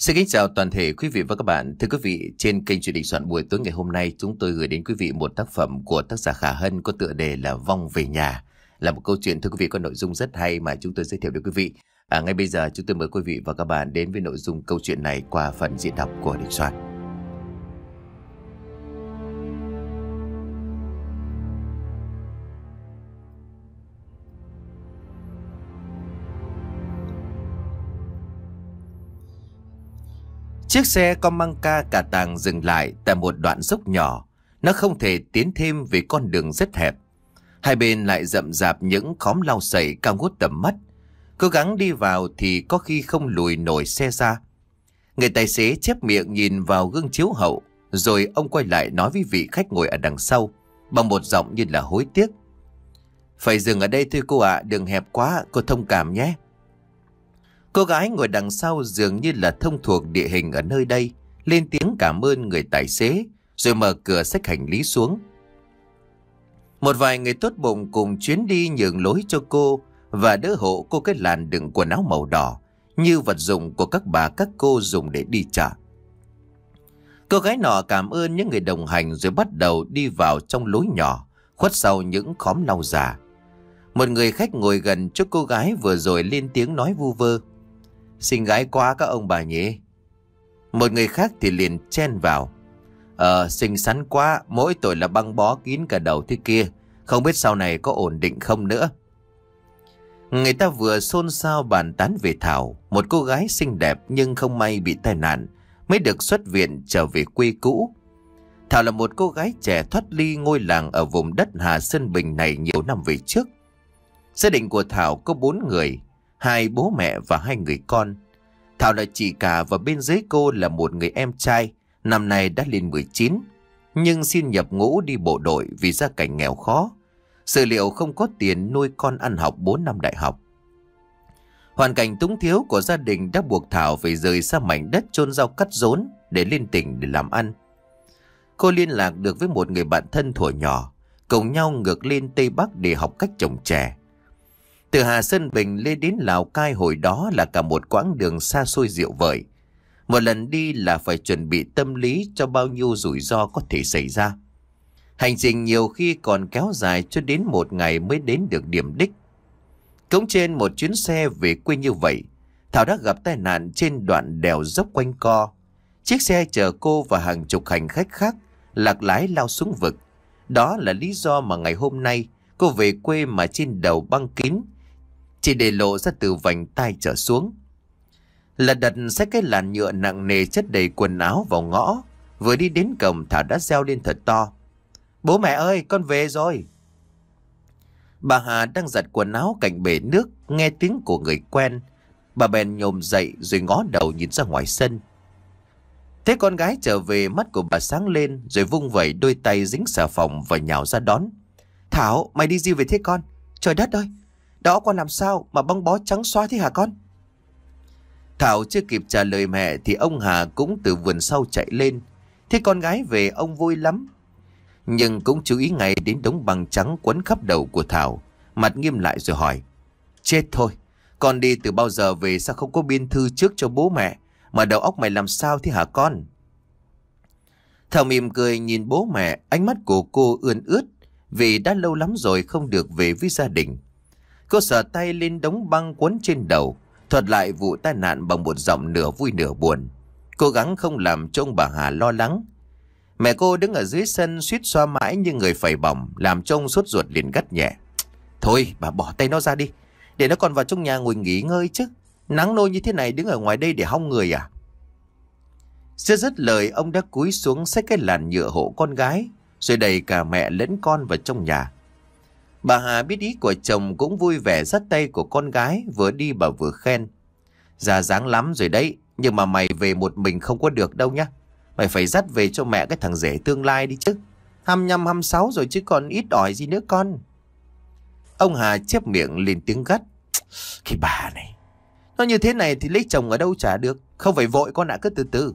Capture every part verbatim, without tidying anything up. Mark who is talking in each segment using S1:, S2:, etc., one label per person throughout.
S1: Xin kính chào toàn thể quý vị và các bạn. Thưa quý vị, trên kênh Chuyện Đình Soạn buổi tối ngày hôm nay, chúng tôi gửi đến quý vị một tác phẩm của tác giả Khả Hân có tựa đề là Vong Về Nhà. Là một câu chuyện, thưa quý vị, có nội dung rất hay mà chúng tôi giới thiệu đến quý vị. À, ngay bây giờ chúng tôi mời quý vị và các bạn đến với nội dung câu chuyện này qua phần diễn đọc của Đình Soạn. Chiếc xe con măng ca cà tàng dừng lại tại một đoạn dốc nhỏ. Nó không thể tiến thêm vì con đường rất hẹp. Hai bên lại rậm rạp những khóm lau sậy cao ngút tầm mắt. Cố gắng đi vào thì có khi không lùi nổi xe ra. Người tài xế chép miệng nhìn vào gương chiếu hậu, rồi ông quay lại nói với vị khách ngồi ở đằng sau bằng một giọng như là hối tiếc. Phải dừng ở đây thôi cô ạ, đường hẹp quá, cô thông cảm nhé. Cô gái ngồi đằng sau dường như là thông thuộc địa hình ở nơi đây, lên tiếng cảm ơn người tài xế, rồi mở cửa xách hành lý xuống. Một vài người tốt bụng cùng chuyến đi nhường lối cho cô và đỡ hộ cô cái làn đựng quần áo màu đỏ, như vật dụng của các bà các cô dùng để đi chợ. Cô gái nọ cảm ơn những người đồng hành rồi bắt đầu đi vào trong lối nhỏ, khuất sau những khóm lau già. Một người khách ngồi gần chỗ cô gái vừa rồi lên tiếng nói vu vơ. Xinh gái quá các ông bà nhỉ. Một người khác thì liền chen vào. Ờ, xinh xắn quá, mỗi tội là băng bó kín cả đầu thế kia. Không biết sau này có ổn định không nữa. Người ta vừa xôn xao bàn tán về Thảo, một cô gái xinh đẹp nhưng không may bị tai nạn, mới được xuất viện trở về quê cũ. Thảo là một cô gái trẻ thoát ly ngôi làng ở vùng đất Hà Sơn Bình này nhiều năm về trước. Gia đình của Thảo có bốn người, hai bố mẹ và hai người con. Thảo là chị cả và bên dưới cô là một người em trai, năm nay đã lên mười chín, nhưng xin nhập ngũ đi bộ đội vì gia cảnh nghèo khó. Sự liệu không có tiền nuôi con ăn học bốn năm đại học. Hoàn cảnh túng thiếu của gia đình đã buộc Thảo phải rời xa mảnh đất chôn rau cắt rốn để lên tỉnh để làm ăn. Cô liên lạc được với một người bạn thân thuở nhỏ, cùng nhau ngược lên Tây Bắc để học cách trồng chè. Từ Hà Sơn Bình lên đến Lào Cai hồi đó là cả một quãng đường xa xôi diệu vời. Một lần đi là phải chuẩn bị tâm lý cho bao nhiêu rủi ro có thể xảy ra. Hành trình nhiều khi còn kéo dài cho đến một ngày mới đến được điểm đích. Cũng trên một chuyến xe về quê như vậy, Thảo đã gặp tai nạn trên đoạn đèo dốc quanh co. Chiếc xe chở cô và hàng chục hành khách khác lạc lái lao xuống vực. Đó là lý do mà ngày hôm nay cô về quê mà trên đầu băng kín, chỉ để lộ ra từ vành tai trở xuống. Là đặt xách cái làn nhựa nặng nề chất đầy quần áo vào ngõ. Vừa đi đến cổng, Thảo đã reo lên thật to. Bố mẹ ơi, con về rồi. Bà Hà đang giặt quần áo cạnh bể nước, nghe tiếng của người quen. Bà bèn nhổm dậy rồi ngó đầu nhìn ra ngoài sân. Thế con gái trở về, mắt của bà sáng lên rồi vung vẩy đôi tay dính xà phòng và nhào ra đón. Thảo, mày đi gì về thế con? Trời đất ơi, đó con làm sao mà băng bó trắng xóa thế hả con? Thảo chưa kịp trả lời mẹ thì ông Hà cũng từ vườn sau chạy lên. Thế con gái về ông vui lắm, nhưng cũng chú ý ngay đến đống băng trắng quấn khắp đầu của Thảo. Mặt nghiêm lại rồi hỏi. Chết thôi, con đi từ bao giờ về sao không có biên thư trước cho bố mẹ, mà đầu óc mày làm sao thế hả con? Thảo mỉm cười nhìn bố mẹ, ánh mắt của cô ươn ướt vì đã lâu lắm rồi không được về với gia đình. Cô sờ tay lên đống băng quấn trên đầu, thuật lại vụ tai nạn bằng một giọng nửa vui nửa buồn, cố gắng không làm cho ông bà Hà lo lắng. Mẹ cô đứng ở dưới sân suýt xoa mãi như người phẩy bỏng, làm cho ông sốt ruột liền gắt nhẹ. Thôi bà bỏ tay nó ra đi, để nó còn vào trong nhà ngồi nghỉ ngơi chứ. Nắng nôi như thế này đứng ở ngoài đây để hong người à? Chưa dứt lời, ông đã cúi xuống xách cái làn nhựa hộ con gái, rồi đẩy cả mẹ lẫn con vào trong nhà. Bà Hà biết ý của chồng cũng vui vẻ dắt tay của con gái, vừa đi bà vừa khen. Già dáng lắm rồi đấy, nhưng mà mày về một mình không có được đâu nhá. Mày phải dắt về cho mẹ cái thằng rể tương lai đi chứ. Hăm nhăm hăm sáu rồi chứ còn ít ỏi gì nữa con. Ông Hà chép miệng lên tiếng gắt. Cái bà này, nó như thế này thì lấy chồng ở đâu chả được. Không phải vội con ạ, cứ từ từ.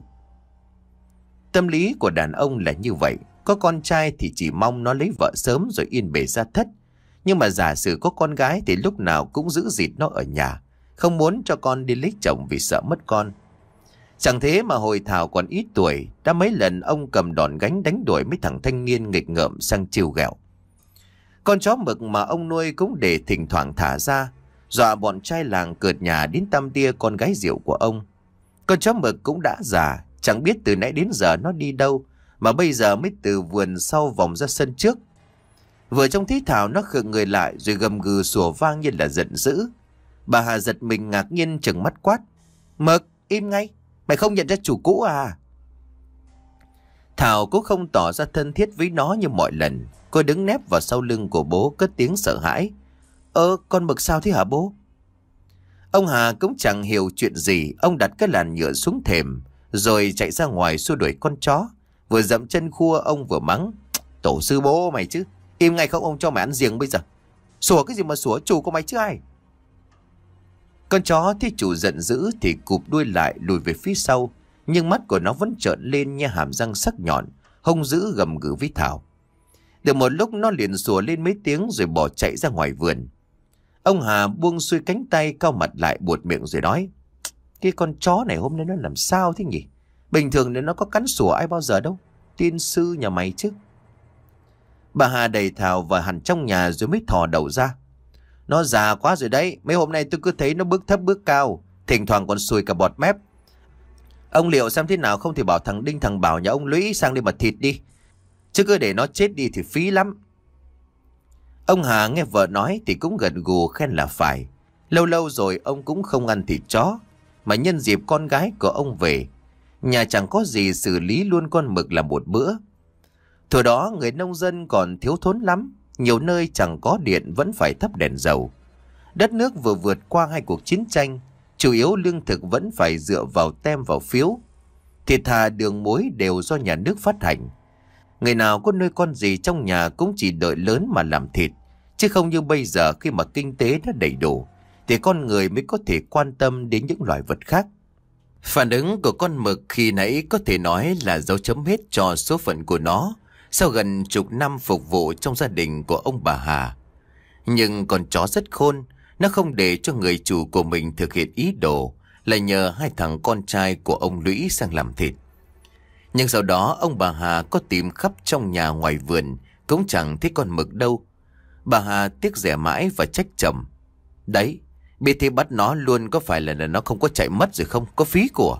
S1: Tâm lý của đàn ông là như vậy. Có con trai thì chỉ mong nó lấy vợ sớm rồi yên bề gia thất. Nhưng mà giả sử có con gái thì lúc nào cũng giữ dịt nó ở nhà, không muốn cho con đi lấy chồng vì sợ mất con. Chẳng thế mà hồi Thảo còn ít tuổi, đã mấy lần ông cầm đòn gánh đánh đuổi mấy thằng thanh niên nghịch ngợm sang trêu ghẹo. Con chó mực mà ông nuôi cũng để thỉnh thoảng thả ra, dọa bọn trai làng cợt nhà đến tăm tia con gái rượu của ông. Con chó mực cũng đã già, chẳng biết từ nãy đến giờ nó đi đâu, mà bây giờ mới từ vườn sau vòng ra sân trước. Vừa trông thấy Thảo nó khựng người lại rồi gầm gừ sủa vang như là giận dữ. Bà Hà giật mình ngạc nhiên trừng mắt quát: Mực, im ngay, mày không nhận ra chủ cũ à? Thảo cũng không tỏ ra thân thiết với nó như mọi lần. Cô đứng nép vào sau lưng của bố cất tiếng sợ hãi: Ơ, con Mực sao thế hả bố? Ông Hà cũng chẳng hiểu chuyện gì. Ông đặt cái làn nhựa xuống thềm rồi chạy ra ngoài xua đuổi con chó. Vừa dậm chân khua ông vừa mắng: Tổ sư bố mày chứ, im ngay không ông cho mày ăn riêng bây giờ. Sủa cái gì mà sủa, chủ của mày chứ ai? Con chó thấy chủ giận dữ thì cụp đuôi lại lùi về phía sau, nhưng mắt của nó vẫn trợn lên như hàm răng sắc nhọn, hung dữ gầm gừ với Thảo. Được một lúc nó liền sủa lên mấy tiếng rồi bỏ chạy ra ngoài vườn. Ông Hà buông xuôi cánh tay, cau mặt lại buột miệng rồi nói: Cái con chó này hôm nay nó làm sao thế nhỉ? Bình thường nếu nó có cắn sủa ai bao giờ đâu. Tiên sư nhà mày chứ. Bà Hà đẩy Thảo vào hẳn trong nhà rồi mới thò đầu ra. Nó già quá rồi đấy, mấy hôm nay tôi cứ thấy nó bước thấp bước cao, thỉnh thoảng còn sùi cả bọt mép. Ông liệu xem thế nào, không thì bảo thằng Đinh thằng Bảo nhà ông Lũy sang đây mà thịt đi, chứ cứ để nó chết đi thì phí lắm. Ông Hà nghe vợ nói thì cũng gật gù khen là phải. Lâu lâu rồi ông cũng không ăn thịt chó, mà nhân dịp con gái của ông về, nhà chẳng có gì xử lý luôn con Mực làm một bữa. Thời đó người nông dân còn thiếu thốn lắm, nhiều nơi chẳng có điện vẫn phải thắp đèn dầu. Đất nước vừa vượt qua hai cuộc chiến tranh, chủ yếu lương thực vẫn phải dựa vào tem vào phiếu. Thịt thà đường muối đều do nhà nước phát hành. Người nào có nuôi con gì trong nhà cũng chỉ đợi lớn mà làm thịt, chứ không như bây giờ khi mà kinh tế đã đầy đủ thì con người mới có thể quan tâm đến những loài vật khác. Phản ứng của con Mực khi nãy có thể nói là dấu chấm hết cho số phận của nó sau gần chục năm phục vụ trong gia đình của ông bà Hà. Nhưng con chó rất khôn, nó không để cho người chủ của mình thực hiện ý đồ là nhờ hai thằng con trai của ông Lũy sang làm thịt. Nhưng sau đó ông bà Hà có tìm khắp trong nhà ngoài vườn cũng chẳng thấy con Mực đâu. Bà Hà tiếc rẻ mãi và trách chồng: Đấy, biết thế bắt nó luôn, có phải là nó không có chạy mất rồi không, có phí của.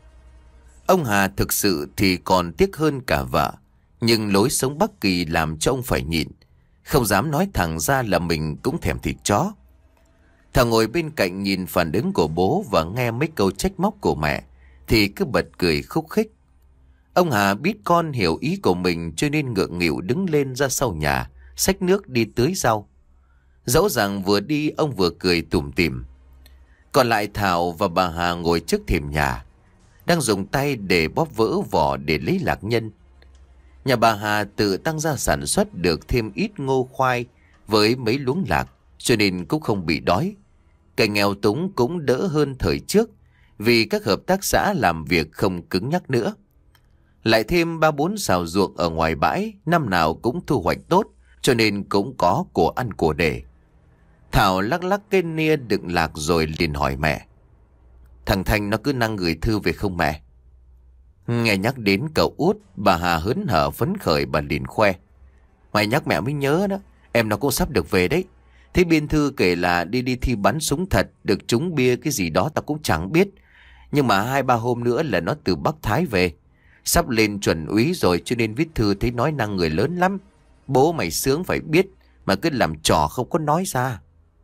S1: Ông Hà thực sự thì còn tiếc hơn cả vợ, nhưng lối sống Bắc Kỳ làm cho ông phải nhịn, không dám nói thẳng ra là mình cũng thèm thịt chó. Thảo ngồi bên cạnh nhìn phản ứng của bố và nghe mấy câu trách móc của mẹ thì cứ bật cười khúc khích. Ông Hà biết con hiểu ý của mình cho nên ngượng nghịu đứng lên ra sau nhà, xách nước đi tưới rau. Dẫu rằng vừa đi ông vừa cười tủm tỉm. Còn lại Thảo và bà Hà ngồi trước thềm nhà, đang dùng tay để bóp vỡ vỏ để lấy lạc nhân. Nhà bà Hà tự tăng ra sản xuất được thêm ít ngô khoai với mấy luống lạc, cho nên cũng không bị đói. Cái nghèo túng cũng đỡ hơn thời trước, vì các hợp tác xã làm việc không cứng nhắc nữa. Lại thêm ba bốn xào ruộng ở ngoài bãi, năm nào cũng thu hoạch tốt, cho nên cũng có của ăn của để. Thảo lắc lắc cái nia đựng lạc rồi liền hỏi mẹ: Thằng Thanh nó cứ năng gửi thư về không mẹ? Nghe nhắc đến cậu út, bà Hà hớn hở phấn khởi, bà liền khoe: Mày nhắc mẹ mới nhớ đó, em nó cũng sắp được về đấy. Thế biên thư kể là đi đi thi bắn súng thật, được trúng bia cái gì đó tao cũng chẳng biết. Nhưng mà hai ba hôm nữa là nó từ Bắc Thái về, sắp lên chuẩn úy rồi, cho nên viết thư thấy nói năng người lớn lắm. Bố mày sướng phải biết, mà cứ làm trò không có nói ra.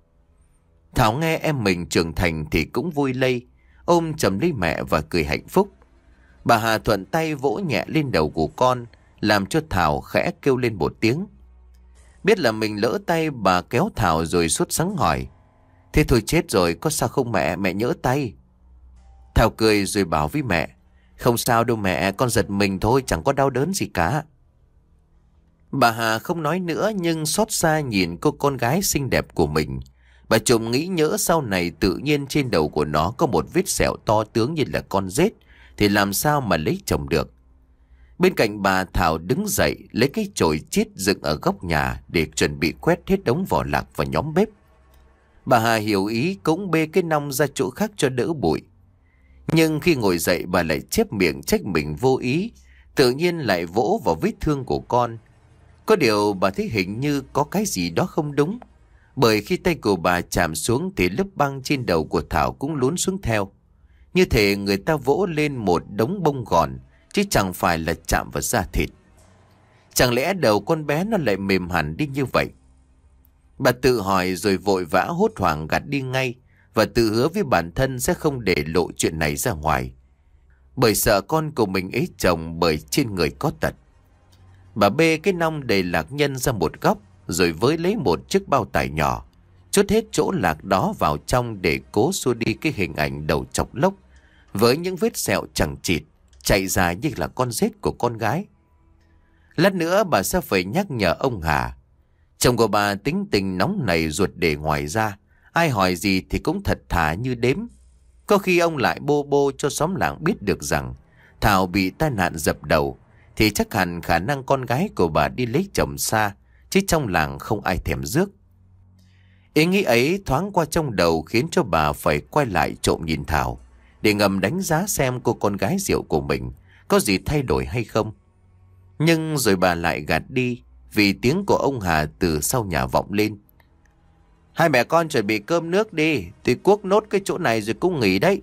S1: Thảo nghe em mình trưởng thành thì cũng vui lây, ôm chầm lấy mẹ và cười hạnh phúc. Bà Hà thuận tay vỗ nhẹ lên đầu của con, làm cho Thảo khẽ kêu lên một tiếng. Biết là mình lỡ tay, bà kéo Thảo rồi sốt sắng hỏi: Thế thôi chết rồi, có sao không mẹ, mẹ nhỡ tay. Thảo cười rồi bảo với mẹ: Không sao đâu mẹ, con giật mình thôi, chẳng có đau đớn gì cả. Bà Hà không nói nữa, nhưng xót xa nhìn cô con gái xinh đẹp của mình. Bà trộm nghĩ nhỡ sau này tự nhiên trên đầu của nó có một vết sẹo to tướng như là con rết, thì làm sao mà lấy chồng được. Bên cạnh bà, Thảo đứng dậy lấy cái chổi chiết dựng ở góc nhà để chuẩn bị quét hết đống vỏ lạc và nhóm bếp. Bà Hà hiểu ý cũng bê cái nong ra chỗ khác cho đỡ bụi. Nhưng khi ngồi dậy bà lại chép miệng trách mình vô ý, tự nhiên lại vỗ vào vết thương của con. Có điều bà thấy hình như có cái gì đó không đúng, bởi khi tay của bà chạm xuống thì lớp băng trên đầu của Thảo cũng lún xuống theo. Như thể người ta vỗ lên một đống bông gòn, chứ chẳng phải là chạm vào da thịt. Chẳng lẽ đầu con bé nó lại mềm hẳn đi như vậy? Bà tự hỏi rồi vội vã hốt hoảng gạt đi ngay, và tự hứa với bản thân sẽ không để lộ chuyện này ra ngoài, bởi sợ con của mình ế chồng bởi trên người có tật. Bà bê cái nong đầy lạc nhân ra một góc, rồi với lấy một chiếc bao tải nhỏ, chốt hết chỗ lạc đó vào trong để cố xua đi cái hình ảnh đầu chọc lốc với những vết sẹo chằng chịt chạy dài như là con rết của con gái. Lát nữa bà sẽ phải nhắc nhở ông Hà. Chồng của bà tính tình nóng nảy ruột để ngoài ra, ai hỏi gì thì cũng thật thà như đếm. Có khi ông lại bô bô cho xóm làng biết được rằng Thảo bị tai nạn dập đầu, thì chắc hẳn khả năng con gái của bà đi lấy chồng xa, chứ trong làng không ai thèm rước. Ý nghĩ ấy thoáng qua trong đầu khiến cho bà phải quay lại trộm nhìn Thảo, để ngầm đánh giá xem cô con gái rượu của mình có gì thay đổi hay không. Nhưng rồi bà lại gạt đi, vì tiếng của ông Hà từ sau nhà vọng lên. Hai mẹ con chuẩn bị cơm nước đi, tôi cuốc nốt cái chỗ này rồi cũng nghỉ đấy.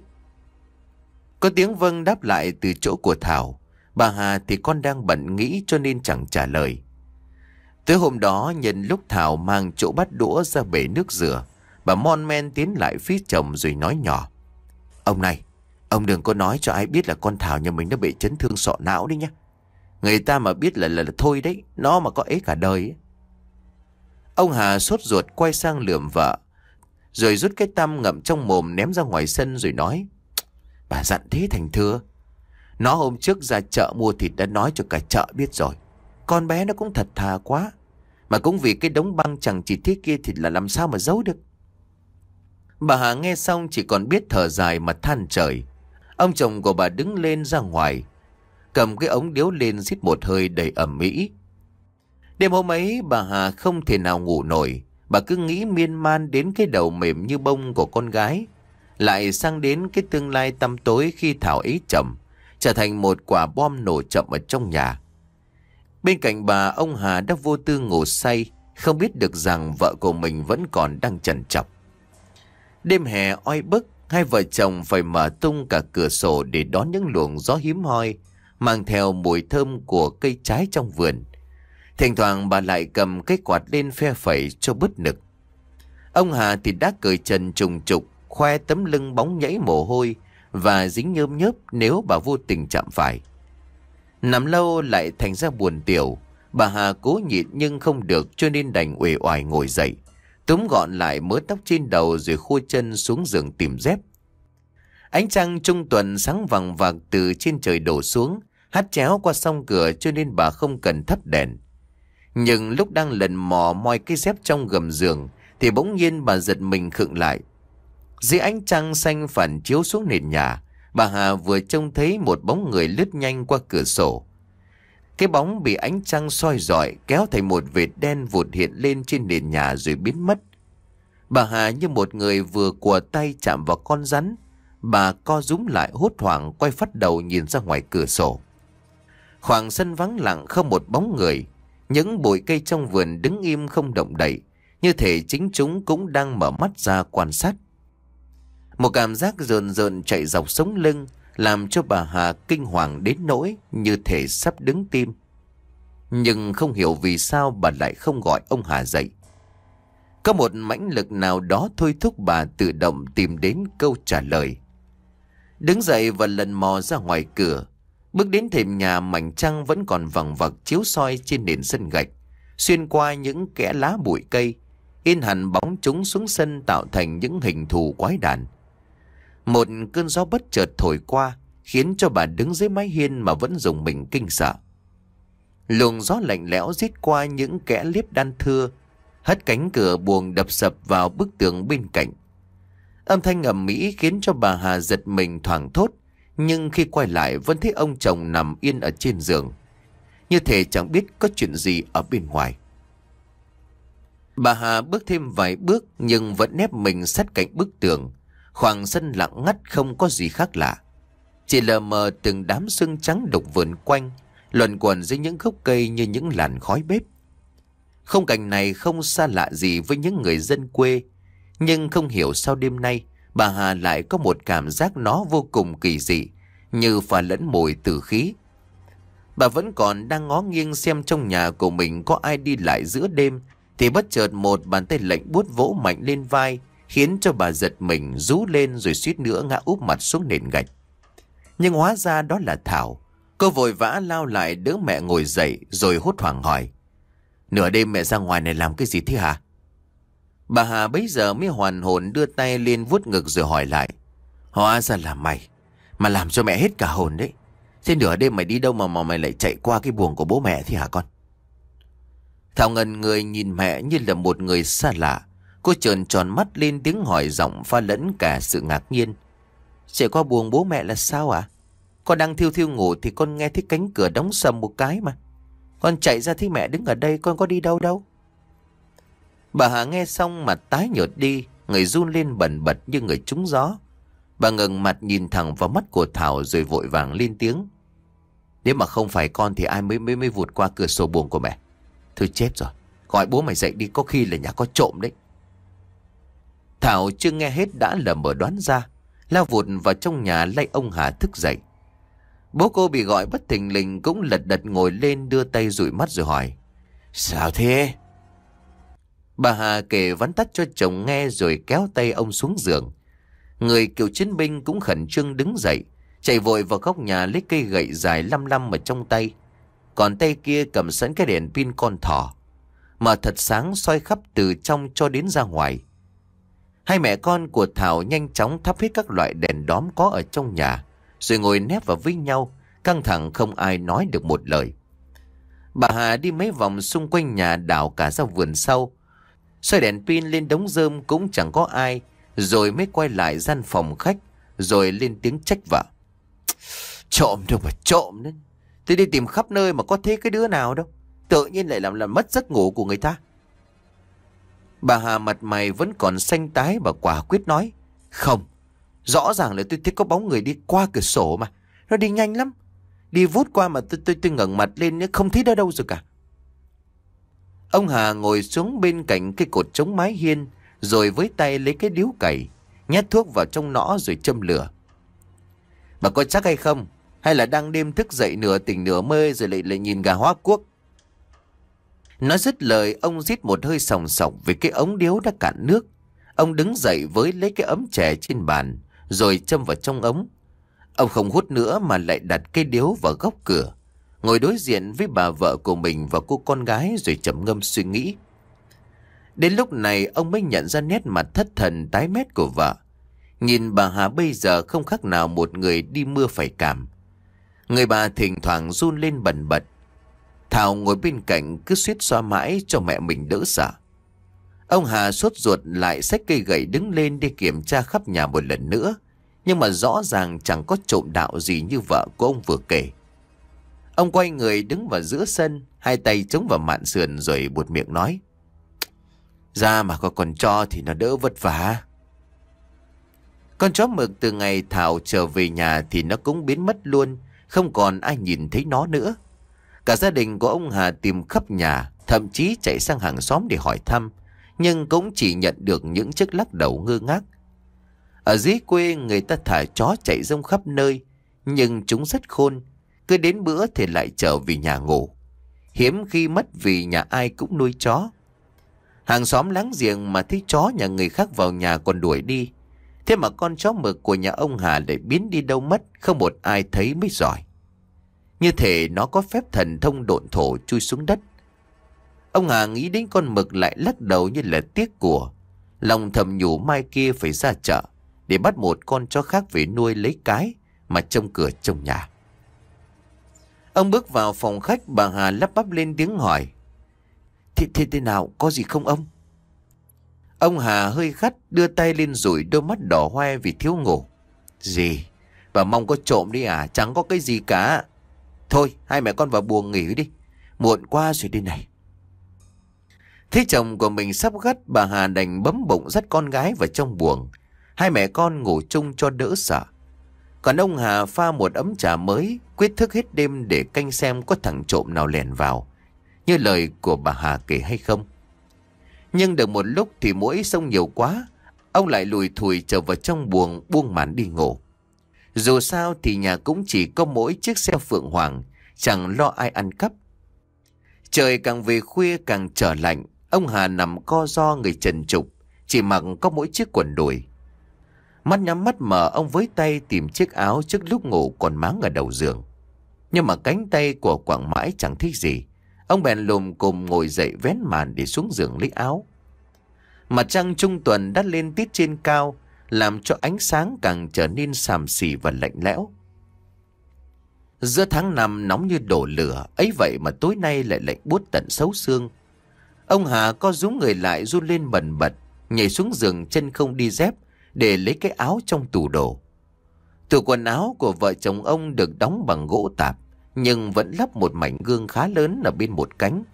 S1: Có tiếng vâng đáp lại từ chỗ của Thảo. Bà Hà thì con đang bận nghĩ cho nên chẳng trả lời. Tới hôm đó, nhân lúc Thảo mang chỗ bát đũa ra bể nước rửa, bà mon men tiến lại phía chồng rồi nói nhỏ. Ông này, ông đừng có nói cho ai biết là con Thảo nhà mình nó bị chấn thương sọ não đấy nhá. Người ta mà biết là, là, là thôi đấy, nó mà có ế cả đời ấy. Ông Hà sốt ruột quay sang lườm vợ, rồi rút cái tăm ngậm trong mồm ném ra ngoài sân rồi nói. Bà dặn thế thành thưa. Nó hôm trước ra chợ mua thịt đã nói cho cả chợ biết rồi. Con bé nó cũng thật thà quá, mà cũng vì cái đống băng chẳng chỉ thế kia thì là làm sao mà giấu được. Bà Hà nghe xong chỉ còn biết thở dài mà than trời. Ông chồng của bà đứng lên ra ngoài, cầm cái ống điếu lên rít một hơi đầy ẩm mỹ. Đêm hôm ấy bà Hà không thể nào ngủ nổi. Bà cứ nghĩ miên man đến cái đầu mềm như bông của con gái, lại sang đến cái tương lai tăm tối khi Thảo ấy chậm trở thành một quả bom nổ chậm ở trong nhà. Bên cạnh bà, ông Hà đã vô tư ngủ say, không biết được rằng vợ của mình vẫn còn đang trằn trọc. Đêm hè oi bức, hai vợ chồng phải mở tung cả cửa sổ để đón những luồng gió hiếm hoi mang theo mùi thơm của cây trái trong vườn. Thỉnh thoảng bà lại cầm cái quạt lên phe phẩy cho bớt nực. Ông Hà thì đã cởi trần trùng trục, khoe tấm lưng bóng nhảy mồ hôi và dính nhớm nhớp nếu bà vô tình chạm phải. Nằm lâu lại thành ra buồn tiểu. Bà Hà cố nhịn nhưng không được, cho nên đành uể oải ngồi dậy, túm gọn lại mớ tóc trên đầu rồi khua chân xuống giường tìm dép. Ánh trăng trung tuần sáng vằng vặc từ trên trời đổ xuống, hắt chéo qua song cửa cho nên bà không cần thắp đèn. Nhưng lúc đang lần mò moi cái dép trong gầm giường thì bỗng nhiên bà giật mình khựng lại. Dưới ánh trăng xanh phản chiếu xuống nền nhà, bà Hà vừa trông thấy một bóng người lướt nhanh qua cửa sổ. Cái bóng bị ánh trăng soi rọi kéo thành một vệt đen vụt hiện lên trên nền nhà rồi biến mất. Bà Hà như một người vừa quờ tay chạm vào con rắn. Bà co rúm lại hốt hoảng quay phắt đầu nhìn ra ngoài cửa sổ. Khoảng sân vắng lặng không một bóng người. Những bụi cây trong vườn đứng im không động đậy, như thể chính chúng cũng đang mở mắt ra quan sát. Một cảm giác rờn rợn chạy dọc sống lưng làm cho bà Hà kinh hoàng đến nỗi như thể sắp đứng tim. Nhưng không hiểu vì sao bà lại không gọi ông Hà dậy. Có một mãnh lực nào đó thôi thúc bà tự động tìm đến câu trả lời. Đứng dậy và lần mò ra ngoài cửa, bước đến thềm nhà, mảnh trăng vẫn còn vằng vặc chiếu soi trên nền sân gạch, xuyên qua những kẽ lá bụi cây, in hẳn bóng chúng xuống sân tạo thành những hình thù quái đản. Một cơn gió bất chợt thổi qua khiến cho bà đứng dưới mái hiên mà vẫn rùng mình kinh sợ. Luồng gió lạnh lẽo rít qua những kẽ liếp đan thưa, hất cánh cửa buồng đập sập vào bức tường bên cạnh. Âm thanh ầm ĩ khiến cho bà Hà giật mình thoảng thốt, nhưng khi quay lại vẫn thấy ông chồng nằm yên ở trên giường, như thể chẳng biết có chuyện gì ở bên ngoài. Bà Hà bước thêm vài bước nhưng vẫn nép mình sát cạnh bức tường. Khoảng sân lặng ngắt không có gì khác lạ. Chỉ lờ mờ từng đám sương trắng đục vườn quanh, luẩn quẩn dưới những gốc cây như những làn khói bếp. Khung cảnh này không xa lạ gì với những người dân quê, nhưng không hiểu sao đêm nay bà Hà lại có một cảm giác nó vô cùng kỳ dị, như pha lẫn mùi tử khí. Bà vẫn còn đang ngó nghiêng xem trong nhà của mình có ai đi lại giữa đêm, thì bất chợt một bàn tay lạnh buốt vỗ mạnh lên vai, khiến cho bà giật mình rú lên rồi suýt nữa ngã úp mặt xuống nền gạch. Nhưng hóa ra đó là Thảo. Cô vội vã lao lại đỡ mẹ ngồi dậy rồi hốt hoảng hỏi: "Nửa đêm mẹ ra ngoài này làm cái gì thế hả?" Bà Hà bấy giờ mới hoàn hồn, đưa tay lên vuốt ngực rồi hỏi lại: "Hóa ra là mày, mà làm cho mẹ hết cả hồn đấy. Thế nửa đêm mày đi đâu mà, mà mày lại chạy qua cái buồng của bố mẹ thế hả con?" Thảo ngần người nhìn mẹ như là một người xa lạ. Cô trợn tròn mắt lên tiếng hỏi, giọng pha lẫn cả sự ngạc nhiên: "Chạy qua buồng bố mẹ là sao ạ? À? Con đang thiêu thiêu ngủ thì con nghe thấy cánh cửa đóng sầm một cái mà. Con chạy ra thấy mẹ đứng ở đây, con có đi đâu đâu." Bà Hà nghe xong mặt tái nhợt đi, người run lên bần bật như người trúng gió. Bà ngẩng mặt nhìn thẳng vào mắt của Thảo rồi vội vàng lên tiếng: "Nếu mà không phải con thì ai mới mới mới vụt qua cửa sổ buồng của mẹ? Thôi chết rồi, gọi bố mày dậy đi, có khi là nhà có trộm đấy." Thảo chưa nghe hết đã lờ mờ đoán ra, lao vụt vào trong nhà lay ông Hà thức dậy. Bố cô bị gọi bất thình lình cũng lật đật ngồi lên, đưa tay dụi mắt rồi hỏi: "Sao thế?" Bà Hà kể vắn tắt cho chồng nghe rồi kéo tay ông xuống giường. Người cựu chiến binh cũng khẩn trương đứng dậy, chạy vội vào góc nhà lấy cây gậy dài lăm lăm ở trong tay, còn tay kia cầm sẵn cái đèn pin con thỏ, mà thật sáng soi khắp từ trong cho đến ra ngoài. Hai mẹ con của Thảo nhanh chóng thắp hết các loại đèn đóm có ở trong nhà, rồi ngồi nép vào với nhau, căng thẳng không ai nói được một lời. Bà Hà đi mấy vòng xung quanh nhà, đảo cả ra vườn sau, soi đèn pin lên đống rơm cũng chẳng có ai, rồi mới quay lại gian phòng khách, rồi lên tiếng trách vợ: "Trộm đâu mà trộm đấy. Tôi đi tìm khắp nơi mà có thấy cái đứa nào đâu. Tự nhiên lại làm làm mất giấc ngủ của người ta." Bà Hà mặt mày vẫn còn xanh tái và quả quyết nói: "Không, rõ ràng là tôi thấy có bóng người đi qua cửa sổ mà. Nó đi nhanh lắm. Đi vút qua mà tôi tôi tôi ngẩng mặt lên không thấy đâu đâu rồi cả." Ông Hà ngồi xuống bên cạnh cái cột chống mái hiên, rồi với tay lấy cái điếu cày, nhét thuốc vào trong nõ rồi châm lửa. "Bà có chắc hay không? Hay là đang đêm thức dậy nửa tỉnh nửa mơ rồi lại lại nhìn gà hóa quốc?" Nói dứt lời, ông rít một hơi sòng sọc vì cái ống điếu đã cạn nước. Ông đứng dậy với lấy cái ấm chè trên bàn rồi châm vào trong ống. Ông không hút nữa mà lại đặt cây điếu vào góc cửa, ngồi đối diện với bà vợ của mình và cô con gái rồi trầm ngâm suy nghĩ. Đến lúc này ông mới nhận ra nét mặt thất thần tái mét của vợ. Nhìn bà Hà bây giờ không khác nào một người đi mưa phải cảm. Người bà thỉnh thoảng run lên bần bật. Thảo ngồi bên cạnh cứ suýt xoa mãi cho mẹ mình đỡ sợ. Ông Hà sốt ruột lại xách cây gậy đứng lên đi kiểm tra khắp nhà một lần nữa, nhưng mà rõ ràng chẳng có trộm đạo gì như vợ của ông vừa kể. Ông quay người đứng vào giữa sân, hai tay chống vào mạn sườn rồi buột miệng nói: "Ra mà có con chó thì nó đỡ vất vả." Con chó mực từ ngày Thảo trở về nhà thì nó cũng biến mất luôn, không còn ai nhìn thấy nó nữa. Cả gia đình của ông Hà tìm khắp nhà, thậm chí chạy sang hàng xóm để hỏi thăm, nhưng cũng chỉ nhận được những chiếc lắc đầu ngơ ngác. Ở dưới quê người ta thả chó chạy rông khắp nơi, nhưng chúng rất khôn, cứ đến bữa thì lại trở về nhà ngủ. Hiếm khi mất vì nhà ai cũng nuôi chó. Hàng xóm láng giềng mà thấy chó nhà người khác vào nhà còn đuổi đi. Thế mà con chó mực của nhà ông Hà lại biến đi đâu mất, không một ai thấy mới giỏi. Như thể nó có phép thần thông độn thổ chui xuống đất. Ông Hà nghĩ đến con mực lại lắc đầu như là tiếc của. Lòng thầm nhủ mai kia phải ra chợ để bắt một con chó khác về nuôi lấy cái mà trông cửa trông nhà. Ông bước vào phòng khách, bà Hà lắp bắp lên tiếng hỏi: Thế thế thế nào, có gì không ông?" Ông Hà hơi gắt, đưa tay lên dụi đôi mắt đỏ hoe vì thiếu ngủ. "Gì? Bà mong có trộm đi à? Chẳng có cái gì cả. Thôi, hai mẹ con vào buồng nghỉ đi. Muộn quá rồi đây này." Thấy chồng của mình sắp gắt, bà Hà đành bấm bụng dắt con gái vào trong buồng. Hai mẹ con ngủ chung cho đỡ sợ. Còn ông Hà pha một ấm trà mới, quyết thức hết đêm để canh xem có thằng trộm nào lèn vào, như lời của bà Hà kể hay không. Nhưng được một lúc thì muỗi xông nhiều quá, ông lại lùi thùi trở vào trong buồng buông màn đi ngủ. Dù sao thì nhà cũng chỉ có mỗi chiếc xe Phượng Hoàng, chẳng lo ai ăn cắp. Trời càng về khuya càng trở lạnh, ông Hà nằm co ro người trần trụi, chỉ mặc có mỗi chiếc quần đùi. Mắt nhắm mắt mở, ông với tay tìm chiếc áo trước lúc ngủ còn máng ở đầu giường. Nhưng mà cánh tay của quạng mãi chẳng thích gì. Ông bèn lùm cùm ngồi dậy vén màn để xuống giường lấy áo. Mặt trăng trung tuần đắt lên tít trên cao, làm cho ánh sáng càng trở nên xàm xì và lạnh lẽo. Giữa tháng năm nóng như đổ lửa, ấy vậy mà tối nay lại lạnh buốt tận xấu xương. Ông Hà co rúm người lại run lên bần bật, nhảy xuống giường chân không đi dép để lấy cái áo trong tủ đồ. Tủ quần áo của vợ chồng ông được đóng bằng gỗ tạp, nhưng vẫn lắp một mảnh gương khá lớn ở bên một cánh.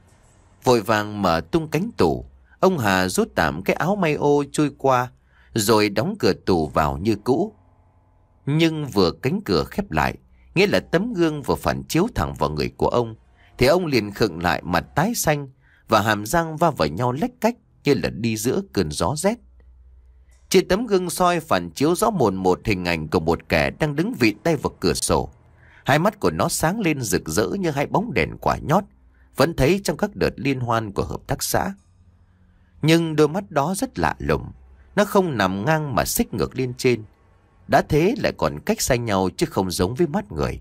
S1: Vội vàng mở tung cánh tủ, ông Hà rút tạm cái áo may ô trôi qua, rồi đóng cửa tủ vào như cũ. Nhưng vừa cánh cửa khép lại, nghĩa là tấm gương vừa phản chiếu thẳng vào người của ông, thì ông liền khựng lại, mặt tái xanh và hàm răng va vào nhau lách cách như là đi giữa cơn gió rét. Trên tấm gương soi phản chiếu rõ mồn một hình ảnh của một kẻ đang đứng vịn tay vào cửa sổ. Hai mắt của nó sáng lên rực rỡ như hai bóng đèn quả nhót, vẫn thấy trong các đợt liên hoan của hợp tác xã. Nhưng đôi mắt đó rất lạ lùng, nó không nằm ngang mà xích ngược lên trên. Đã thế lại còn cách xa nhau chứ không giống với mắt người.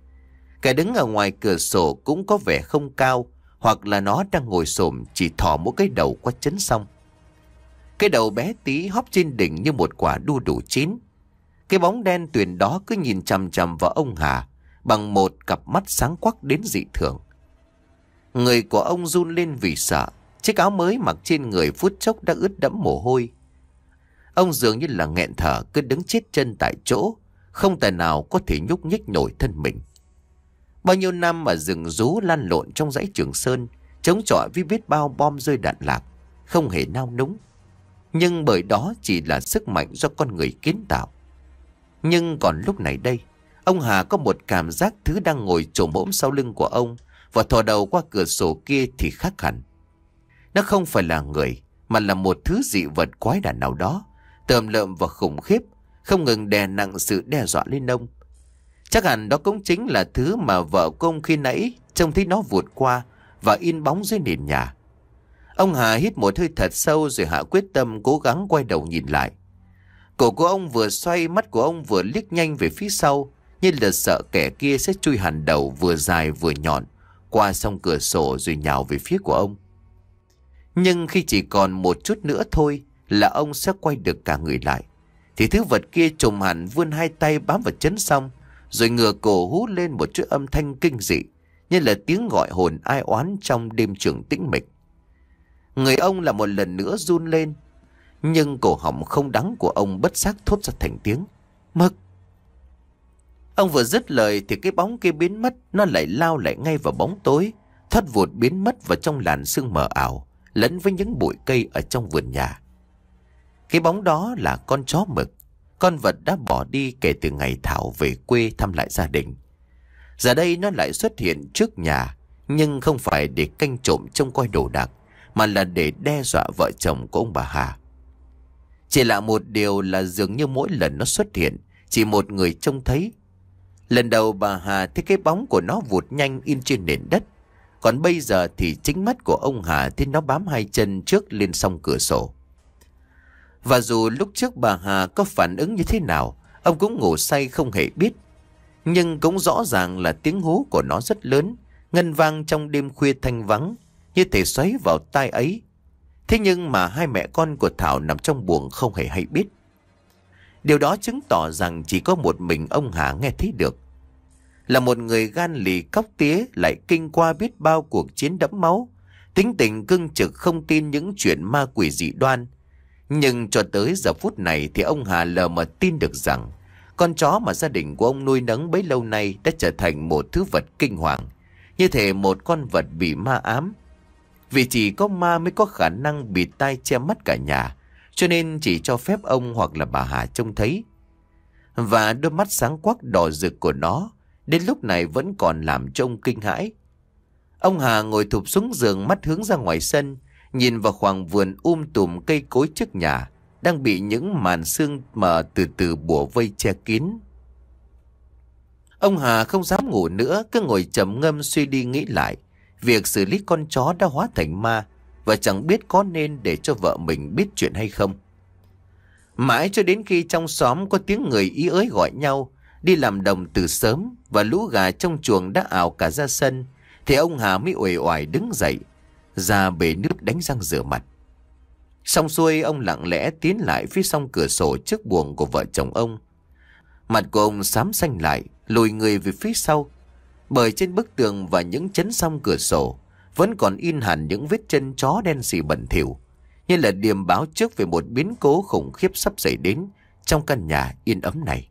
S1: Kẻ đứng ở ngoài cửa sổ cũng có vẻ không cao, hoặc là nó đang ngồi xổm chỉ thò mỗi cái đầu qua chấn xong. Cái đầu bé tí hóp trên đỉnh như một quả đu đủ chín. Cái bóng đen tuyền đó cứ nhìn chằm chằm vào ông Hà bằng một cặp mắt sáng quắc đến dị thường. Người của ông run lên vì sợ. Chiếc áo mới mặc trên người phút chốc đã ướt đẫm mồ hôi. Ông dường như là nghẹn thở, cứ đứng chết chân tại chỗ, không tài nào có thể nhúc nhích nổi thân mình. Bao nhiêu năm ở rừng rú lăn lộn trong dãy Trường Sơn, chống chọi với biết bao bom rơi đạn lạc, không hề nao núng. Nhưng bởi đó chỉ là sức mạnh do con người kiến tạo. Nhưng còn lúc này đây, ông Hà có một cảm giác thứ đang ngồi chồm hổm sau lưng của ông và thò đầu qua cửa sổ kia thì khác hẳn. Nó không phải là người, mà là một thứ dị vật quái đản nào đó, tởm lợm và khủng khiếp, không ngừng đè nặng sự đe dọa lên ông. Chắc hẳn đó cũng chính là thứ mà vợ của ông khi nãy trông thấy nó vụt qua và in bóng dưới nền nhà. Ông Hà hít một hơi thật sâu rồi hạ quyết tâm cố gắng quay đầu nhìn lại. Cổ của ông vừa xoay, mắt của ông vừa liếc nhanh về phía sau, như là sợ kẻ kia sẽ chui hẳn đầu vừa dài vừa nhọn qua song cửa sổ rồi nhào về phía của ông. Nhưng khi chỉ còn một chút nữa thôi là ông sẽ quay được cả người lại, thì thứ vật kia trồm hẳn vươn hai tay bám vào chấn xong, rồi ngửa cổ hú lên một chuỗi âm thanh kinh dị, như là tiếng gọi hồn ai oán trong đêm trường tĩnh mịch. Người ông là một lần nữa run lên, nhưng cổ họng không đắng của ông bất giác thốt ra thành tiếng Mực. Ông vừa dứt lời thì cái bóng kia biến mất, nó lại lao lại ngay vào bóng tối, thoát vụt biến mất vào trong làn sương mờ ảo, lẫn với những bụi cây ở trong vườn nhà. Cái bóng đó là con chó Mực, con vật đã bỏ đi kể từ ngày Thảo về quê thăm lại gia đình. Giờ đây nó lại xuất hiện trước nhà, nhưng không phải để canh trộm trông coi đồ đạc, mà là để đe dọa vợ chồng của ông bà Hà. Chỉ lạ một điều là dường như mỗi lần nó xuất hiện, chỉ một người trông thấy. Lần đầu bà Hà thấy cái bóng của nó vụt nhanh in trên nền đất, còn bây giờ thì chính mắt của ông Hà thấy nó bám hai chân trước lên song cửa sổ. Và dù lúc trước bà Hà có phản ứng như thế nào, ông cũng ngủ say không hề biết. Nhưng cũng rõ ràng là tiếng hú của nó rất lớn, ngân vang trong đêm khuya thanh vắng, như thể xoáy vào tai ấy. Thế nhưng mà hai mẹ con của Thảo nằm trong buồng không hề hay biết. Điều đó chứng tỏ rằng chỉ có một mình ông Hà nghe thấy được. Là một người gan lì cóc tía, lại kinh qua biết bao cuộc chiến đẫm máu, tính tình cương trực không tin những chuyện ma quỷ dị đoan. Nhưng cho tới giờ phút này thì ông Hà lờ mà tin được rằng con chó mà gia đình của ông nuôi nấng bấy lâu nay đã trở thành một thứ vật kinh hoàng, như thể một con vật bị ma ám. Vì chỉ có ma mới có khả năng bịt tai che mắt cả nhà, cho nên chỉ cho phép ông hoặc là bà Hà trông thấy. và đôi mắt sáng quắc đỏ rực của nó đến lúc này vẫn còn làm cho ông kinh hãi. Ông Hà ngồi thụp xuống giường, mắt hướng ra ngoài sân, nhìn vào khoảng vườn um tùm cây cối trước nhà đang bị những màn sương mờ từ từ bủa vây che kín. Ông Hà không dám ngủ nữa, cứ ngồi trầm ngâm suy đi nghĩ lại việc xử lý con chó đã hóa thành ma, và chẳng biết có nên để cho vợ mình biết chuyện hay không. Mãi cho đến khi trong xóm có tiếng người ý ới gọi nhau đi làm đồng từ sớm và lũ gà trong chuồng đã ào cả ra sân, thì ông Hà mới uể oải đứng dậy ra bể nước đánh răng rửa mặt. Xong xuôi, ông lặng lẽ tiến lại phía song cửa sổ trước buồng của vợ chồng ông. Mặt của ông xám xanh lại, lùi người về phía sau, bởi trên bức tường và những chấn song cửa sổ vẫn còn in hẳn những vết chân chó đen sì bẩn thỉu, như là điềm báo trước về một biến cố khủng khiếp sắp xảy đến trong căn nhà yên ấm này.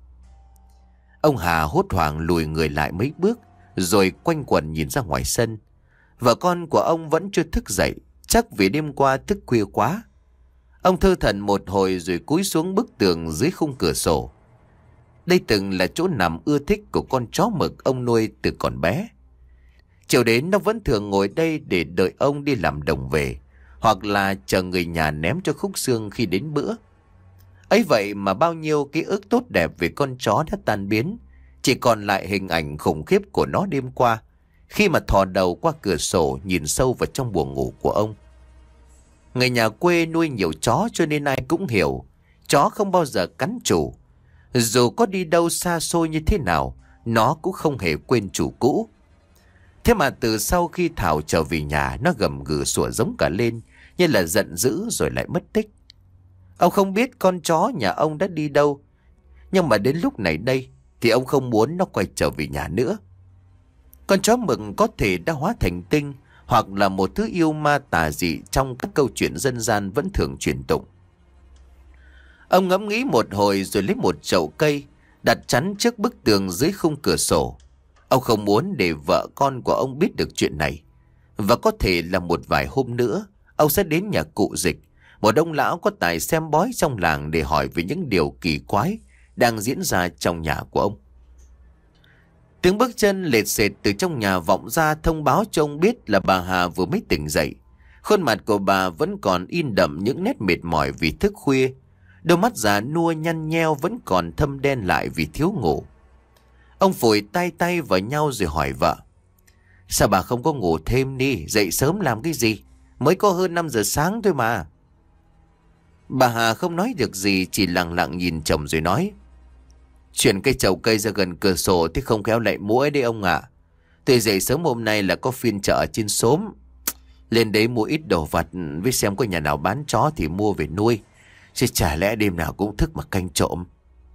S1: Ông Hà hốt hoảng lùi người lại mấy bước, rồi quanh quẩn nhìn ra ngoài sân. Vợ con của ông vẫn chưa thức dậy, chắc vì đêm qua thức khuya quá. Ông thơ thẩn một hồi rồi cúi xuống bức tường dưới khung cửa sổ. Đây từng là chỗ nằm ưa thích của con chó mực ông nuôi từ còn bé. Chiều đến nó vẫn thường ngồi đây để đợi ông đi làm đồng về, hoặc là chờ người nhà ném cho khúc xương khi đến bữa. Ấy vậy mà bao nhiêu ký ức tốt đẹp về con chó đã tan biến, chỉ còn lại hình ảnh khủng khiếp của nó đêm qua, khi mà thò đầu qua cửa sổ nhìn sâu vào trong buồng ngủ của ông. Người nhà quê nuôi nhiều chó cho nên ai cũng hiểu, chó không bao giờ cắn chủ. Dù có đi đâu xa xôi như thế nào, nó cũng không hề quên chủ cũ. Thế mà từ sau khi Thảo trở về nhà, nó gầm gừ sủa giống cả lên, như là giận dữ rồi lại mất tích. Ông không biết con chó nhà ông đã đi đâu, nhưng mà đến lúc này đây thì ông không muốn nó quay trở về nhà nữa. Con chó mực có thể đã hóa thành tinh, hoặc là một thứ yêu ma tà dị trong các câu chuyện dân gian vẫn thường truyền tụng. Ông ngẫm nghĩ một hồi rồi lấy một chậu cây đặt chắn trước bức tường dưới khung cửa sổ. Ông không muốn để vợ con của ông biết được chuyện này. Và có thể là một vài hôm nữa, ông sẽ đến nhà cụ Dịch, một ông lão có tài xem bói trong làng, để hỏi về những điều kỳ quái đang diễn ra trong nhà của ông. Tiếng bước chân lệt xệt từ trong nhà vọng ra thông báo cho ông biết là bà Hà vừa mới tỉnh dậy. Khuôn mặt của bà vẫn còn in đậm những nét mệt mỏi vì thức khuya. Đôi mắt già nua nhăn nheo vẫn còn thâm đen lại vì thiếu ngủ. Ông phủi tay tay vào nhau rồi hỏi vợ: "Sao bà không có ngủ thêm đi, dậy sớm làm cái gì? Mới có hơn năm giờ sáng thôi mà." Bà Hà không nói được gì, chỉ lặng lặng nhìn chồng rồi nói: "Chuyển cây chậu cây ra gần cửa sổ thì không khéo lại muỗi đấy ông ạ. Tôi dậy sớm hôm nay là có phiên chợ trên xóm. Lên đấy mua ít đồ vặt, với xem có nhà nào bán chó thì mua về nuôi. Chứ chả lẽ đêm nào cũng thức mà canh trộm."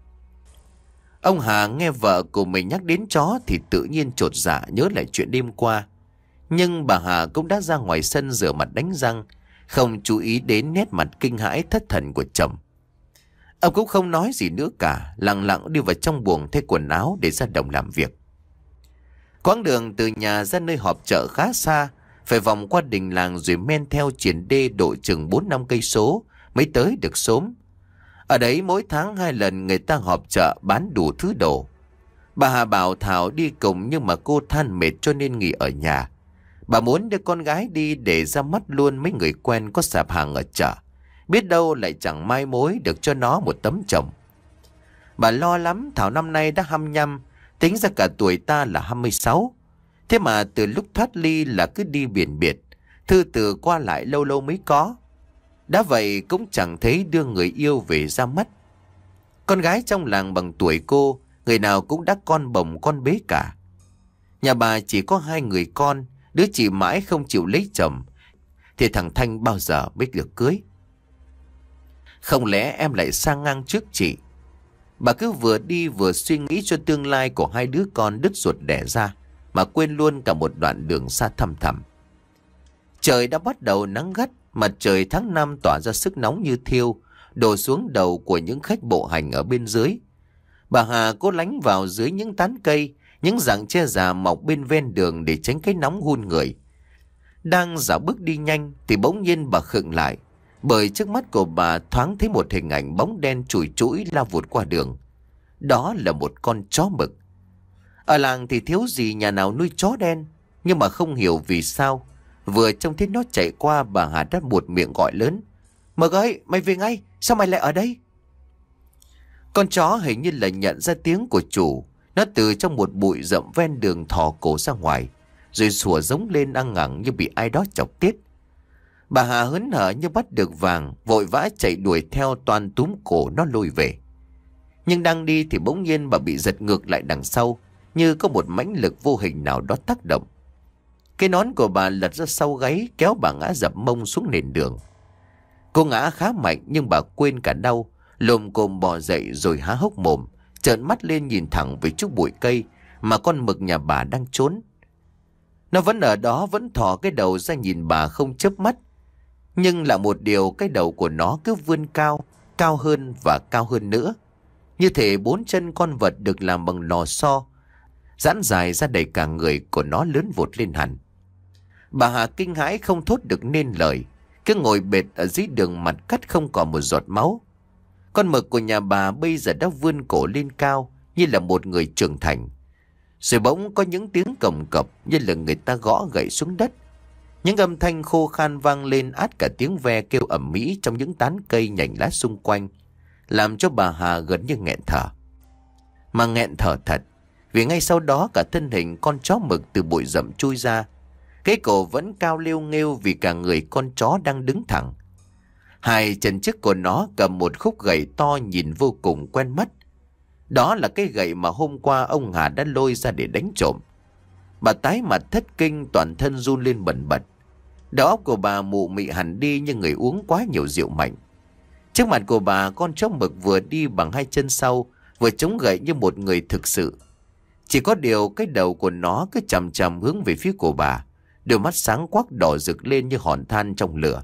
S1: Ông Hà nghe vợ của mình nhắc đến chó thì tự nhiên chột dạ nhớ lại chuyện đêm qua. Nhưng bà Hà cũng đã ra ngoài sân rửa mặt đánh răng, không chú ý đến nét mặt kinh hãi thất thần của chồng. Ông cũng không nói gì nữa cả, lặng lặng đi vào trong buồng thay quần áo để ra đồng làm việc. Quãng đường từ nhà ra nơi họp chợ khá xa, phải vòng qua đình làng rồi men theo triển đê độ chừng bốn năm cây số mới tới được xóm. Ở đấy mỗi tháng hai lần người ta họp chợ bán đủ thứ đồ. Bà Hà bảo Thảo đi cùng, nhưng mà cô than mệt cho nên nghỉ ở nhà. Bà muốn đưa con gái đi để ra mắt luôn mấy người quen có sạp hàng ở chợ, biết đâu lại chẳng mai mối được cho nó một tấm chồng. Bà lo lắm, Thảo năm nay đã hai mươi lăm, tính ra cả tuổi ta là hai mươi sáu. Thế mà từ lúc thoát ly là cứ đi biển biệt, thư từ qua lại lâu lâu mới có. Đã vậy cũng chẳng thấy đưa người yêu về ra mắt. Con gái trong làng bằng tuổi cô, người nào cũng đã con bồng con bế cả. Nhà bà chỉ có hai người con, đứa chị mãi không chịu lấy chồng, thì thằng Thanh bao giờ mới được cưới. Không lẽ em lại sang ngang trước chị? Bà cứ vừa đi vừa suy nghĩ cho tương lai của hai đứa con đứt ruột đẻ ra, mà quên luôn cả một đoạn đường xa thăm thẳm. Trời đã bắt đầu nắng gắt, mặt trời tháng năm tỏa ra sức nóng như thiêu, đổ xuống đầu của những khách bộ hành ở bên dưới. Bà Hà cố lánh vào dưới những tán cây, những rặng tre già mọc bên ven đường để tránh cái nóng hun người. Đang dạo bước đi nhanh thì bỗng nhiên bà khựng lại, bởi trước mắt của bà thoáng thấy một hình ảnh bóng đen chùi chũi lao vụt qua đường. Đó là một con chó mực. Ở làng thì thiếu gì nhà nào nuôi chó đen, nhưng mà không hiểu vì sao vừa trông thấy nó chạy qua, bà Hà đã buột miệng gọi lớn: Mực ơi, mày về ngay, sao mày lại ở đây? Con chó hình như là nhận ra tiếng của chủ. Nó từ trong một bụi rậm ven đường thò cổ ra ngoài, rồi sủa giống lên ăng ẳng như bị ai đó chọc tiết. Bà Hà hớn hở như bắt được vàng, vội vã chạy đuổi theo, toan túm cổ nó lôi về. Nhưng đang đi thì bỗng nhiên bà bị giật ngược lại đằng sau, như có một mãnh lực vô hình nào đó tác động. Cái nón của bà lật ra sau gáy, kéo bà ngã dập mông xuống nền đường. Cô ngã khá mạnh nhưng bà quên cả đau, lồm cồm bò dậy rồi há hốc mồm, trợn mắt lên nhìn thẳng về chút bụi cây mà con mực nhà bà đang trốn. Nó vẫn ở đó, vẫn thò cái đầu ra nhìn bà không chớp mắt. Nhưng là một điều, cái đầu của nó cứ vươn cao, cao hơn và cao hơn nữa. Như thể bốn chân con vật được làm bằng lò xo, giãn dài ra đầy cả người của nó lớn vụt lên hẳn. Bà Hà kinh hãi không thốt được nên lời, cứ ngồi bệt ở dưới đường, mặt cắt không còn một giọt máu. Con mực của nhà bà bây giờ đã vươn cổ lên cao như là một người trưởng thành. Rồi bỗng có những tiếng cồng cập như là người ta gõ gậy xuống đất. Những âm thanh khô khan vang lên át cả tiếng ve kêu ầm ĩ trong những tán cây nhành lá xung quanh, làm cho bà Hà gần như nghẹn thở. Mà nghẹn thở thật, vì ngay sau đó cả thân hình con chó mực từ bụi rậm chui ra. Cái cổ vẫn cao liêu nghêu vì cả người con chó đang đứng thẳng. Hai chân trước của nó cầm một khúc gậy to nhìn vô cùng quen mắt. Đó là cái gậy mà hôm qua ông Hà đã lôi ra để đánh trộm. Bà tái mặt thất kinh, toàn thân run lên bần bật. Đầu óc của bà mụ mị hẳn đi như người uống quá nhiều rượu mạnh. Trước mặt của bà, con chó mực vừa đi bằng hai chân sau, vừa chống gậy như một người thực sự. Chỉ có điều cái đầu của nó cứ chằm chằm hướng về phía của bà, đôi mắt sáng quắc đỏ rực lên như hòn than trong lửa.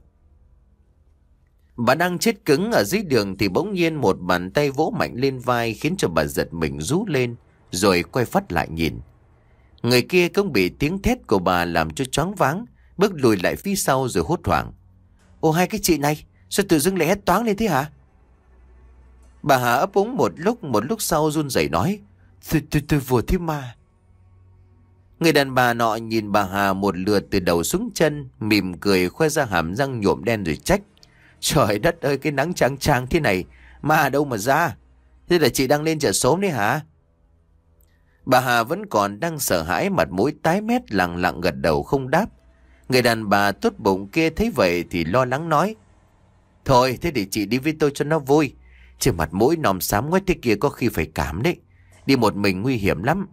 S1: Bà đang chết cứng ở dưới đường thì bỗng nhiên một bàn tay vỗ mạnh lên vai, khiến cho bà giật mình rú lên, rồi quay phát lại nhìn. Người kia cũng bị tiếng thét của bà làm cho choáng váng, bước lùi lại phía sau rồi hốt hoảng: Ô, hai cái chị này, sao tự dưng lại hét toáng lên thế hả? Bà Hà ấp úng một lúc, một lúc sau run rẩy nói: Tôi, tôi, tôi vừa thấy ma. Người đàn bà nọ nhìn bà Hà một lượt từ đầu xuống chân, mỉm cười khoe ra hàm răng nhuộm đen rồi trách: Trời đất ơi, cái nắng chang chang thế này, ma đâu mà ra? Thế là chị đang lên chợ sớm đấy hả? Bà Hà vẫn còn đang sợ hãi, mặt mũi tái mét, lặng lặng gật đầu không đáp. Người đàn bà tốt bụng kia thấy vậy thì lo lắng nói: Thôi, thế để chị đi với tôi cho nó vui. Trên mặt mũi nòm xám ngoét thế kia có khi phải cảm đấy. Đi một mình nguy hiểm lắm.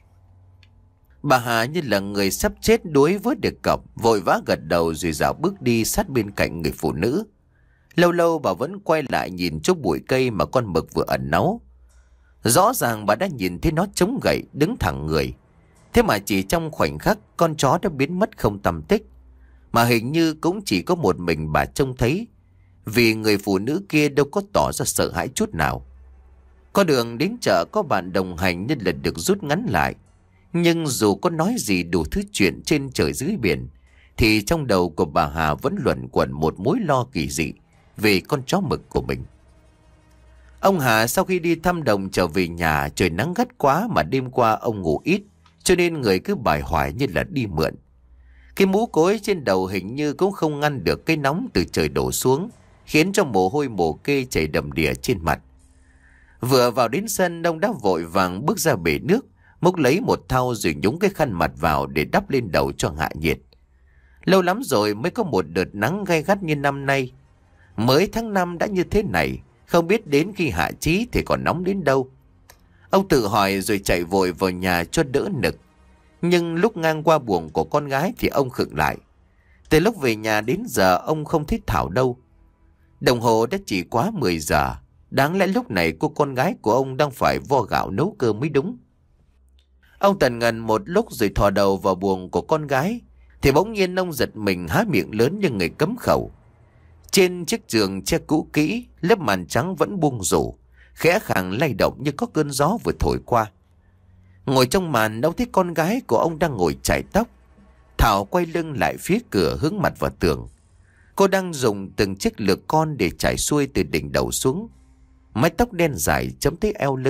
S1: Bà Hà như là người sắp chết đuối vớt được cọc, vội vã gật đầu rồi dạo bước đi sát bên cạnh người phụ nữ. Lâu lâu bà vẫn quay lại nhìn chỗ bụi cây mà con mực vừa ẩn náu. Rõ ràng bà đã nhìn thấy nó chống gậy đứng thẳng người. Thế mà chỉ trong khoảnh khắc con chó đã biến mất không tăm tích. Mà hình như cũng chỉ có một mình bà trông thấy, vì người phụ nữ kia đâu có tỏ ra sợ hãi chút nào. Con đường đến chợ có bạn đồng hành nên là được rút ngắn lại. Nhưng dù có nói gì đủ thứ chuyện trên trời dưới biển, thì trong đầu của bà Hà vẫn luẩn quẩn một mối lo kỳ dị về con chó mực của mình. Ông Hà sau khi đi thăm đồng trở về nhà, trời nắng gắt quá mà đêm qua ông ngủ ít, cho nên người cứ bài hoài như là đi mượn. Cái mũ cối trên đầu hình như cũng không ngăn được cái nóng từ trời đổ xuống, khiến cho mồ hôi mồ kê chảy đầm đìa trên mặt. Vừa vào đến sân, ông đã vội vàng bước ra bể nước, múc lấy một thau rồi nhúng cái khăn mặt vào để đắp lên đầu cho hạ nhiệt. Lâu lắm rồi mới có một đợt nắng gay gắt như năm nay. Mới tháng năm đã như thế này, không biết đến khi hạ chí thì còn nóng đến đâu. Ông tự hỏi rồi chạy vội vào nhà cho đỡ nực. Nhưng lúc ngang qua buồng của con gái thì ông khựng lại. Từ lúc về nhà đến giờ ông không thấy Thảo đâu. Đồng hồ đã chỉ quá mười giờ. Đáng lẽ lúc này cô con gái của ông đang phải vo gạo nấu cơm mới đúng. Ông tần ngần một lúc rồi thò đầu vào buồng của con gái, thì bỗng nhiên ông giật mình há miệng lớn như người cấm khẩu. Trên chiếc giường che cũ kỹ, lớp màn trắng vẫn buông rủ, khẽ khàng lay động như có cơn gió vừa thổi qua. Ngồi trong màn, ông thấy con gái của ông đang ngồi chải tóc. Thảo quay lưng lại phía cửa, hướng mặt vào tường. Cô đang dùng từng chiếc lược con để chải xuôi từ đỉnh đầu xuống. Mái tóc đen dài chấm tới eo lưng,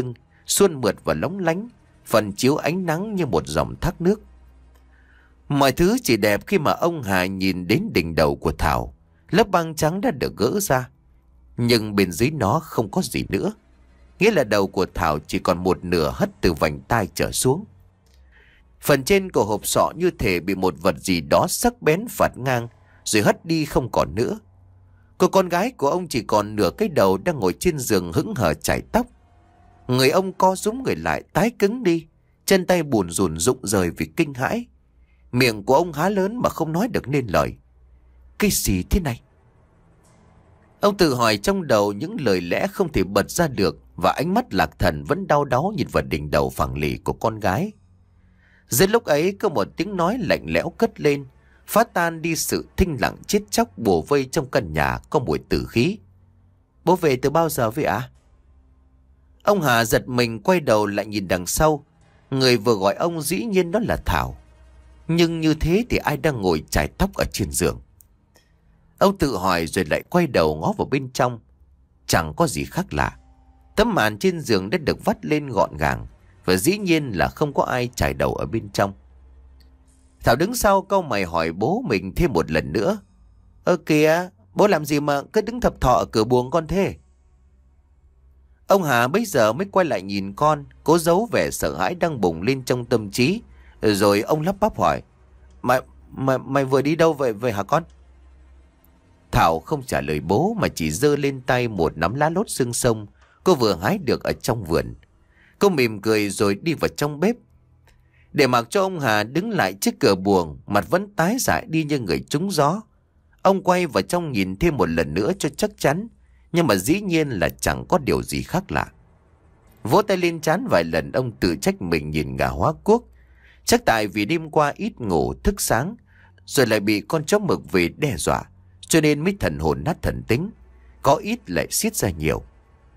S1: suôn mượt và lóng lánh, phần chiếu ánh nắng như một dòng thác nước. Mọi thứ chỉ đẹp khi mà ông Hà nhìn đến đỉnh đầu của Thảo. Lớp băng trắng đã được gỡ ra, nhưng bên dưới nó không có gì nữa. Nghĩa là đầu của Thảo chỉ còn một nửa hất từ vành tai trở xuống. Phần trên của hộp sọ như thể bị một vật gì đó sắc bén phạt ngang, rồi hất đi không còn nữa. Cô con gái của ông chỉ còn nửa cái đầu đang ngồi trên giường hững hờ chải tóc. Người ông co rúm người lại tái cứng đi, chân tay bùn rùn rụng rời vì kinh hãi. Miệng của ông há lớn mà không nói được nên lời. Cái gì thế này? Ông tự hỏi trong đầu những lời lẽ không thể bật ra được, và ánh mắt lạc thần vẫn đau đáu nhìn vào đỉnh đầu phẳng lì của con gái. Giữa lúc ấy có một tiếng nói lạnh lẽo cất lên, phá tan đi sự thinh lặng chết chóc bủa vây trong căn nhà có mùi tử khí. Bố về từ bao giờ vậy ạ? Ông Hà giật mình quay đầu lại nhìn đằng sau. Người vừa gọi ông dĩ nhiên đó là Thảo. Nhưng như thế thì ai đang ngồi chải tóc ở trên giường? Ông tự hỏi rồi lại quay đầu ngó vào bên trong. Chẳng có gì khác lạ. Tấm màn trên giường đã được vắt lên gọn gàng, và dĩ nhiên là không có ai trải đầu ở bên trong. Thảo đứng sau cau mày hỏi bố mình thêm một lần nữa. Ơ kìa, bố làm gì mà cứ đứng thập thọ ở cửa buồng con thế? Ông Hà bấy giờ mới quay lại nhìn con, cố giấu vẻ sợ hãi đang bùng lên trong tâm trí. Rồi ông lắp bắp hỏi. Mày, mày, mày vừa đi đâu vậy, vậy hả con? Thảo không trả lời bố mà chỉ giơ lên tay một nắm lá lốt xương sông cô vừa hái được ở trong vườn. Cô mỉm cười rồi đi vào trong bếp. Để mặc cho ông Hà đứng lại trước cửa buồng, mặt vẫn tái dại đi như người trúng gió. Ông quay vào trong nhìn thêm một lần nữa cho chắc chắn, nhưng mà dĩ nhiên là chẳng có điều gì khác lạ. Vỗ tay lên trán vài lần, ông tự trách mình nhìn ngả hóa cuốc. Chắc tại vì đêm qua ít ngủ thức sáng, rồi lại bị con chó mực về đe dọa, cho nên mới thần hồn nát thần tính, có ít lại xiết ra nhiều.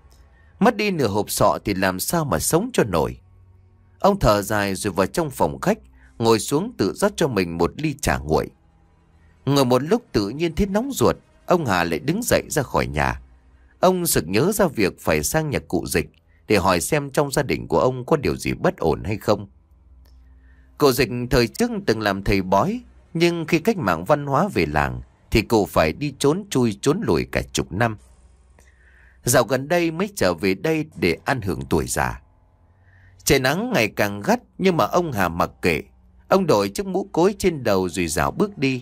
S1: Mất đi nửa hộp sọ thì làm sao mà sống cho nổi. Ông thở dài rồi vào trong phòng khách, ngồi xuống tự rót cho mình một ly trà nguội. Ngồi một lúc tự nhiên thấy nóng ruột, ông Hà lại đứng dậy ra khỏi nhà. Ông sực nhớ ra việc phải sang nhà cụ Dịch để hỏi xem trong gia đình của ông có điều gì bất ổn hay không. Cụ Dịch thời trước từng làm thầy bói, nhưng khi cách mạng văn hóa về làng thì cụ phải đi trốn chui trốn lùi cả chục năm. Dạo gần đây mới trở về đây để ăn hưởng tuổi già. Trời nắng ngày càng gắt, nhưng mà ông Hà mặc kệ. Ông đội chiếc mũ cối trên đầu rồi rảo bước đi.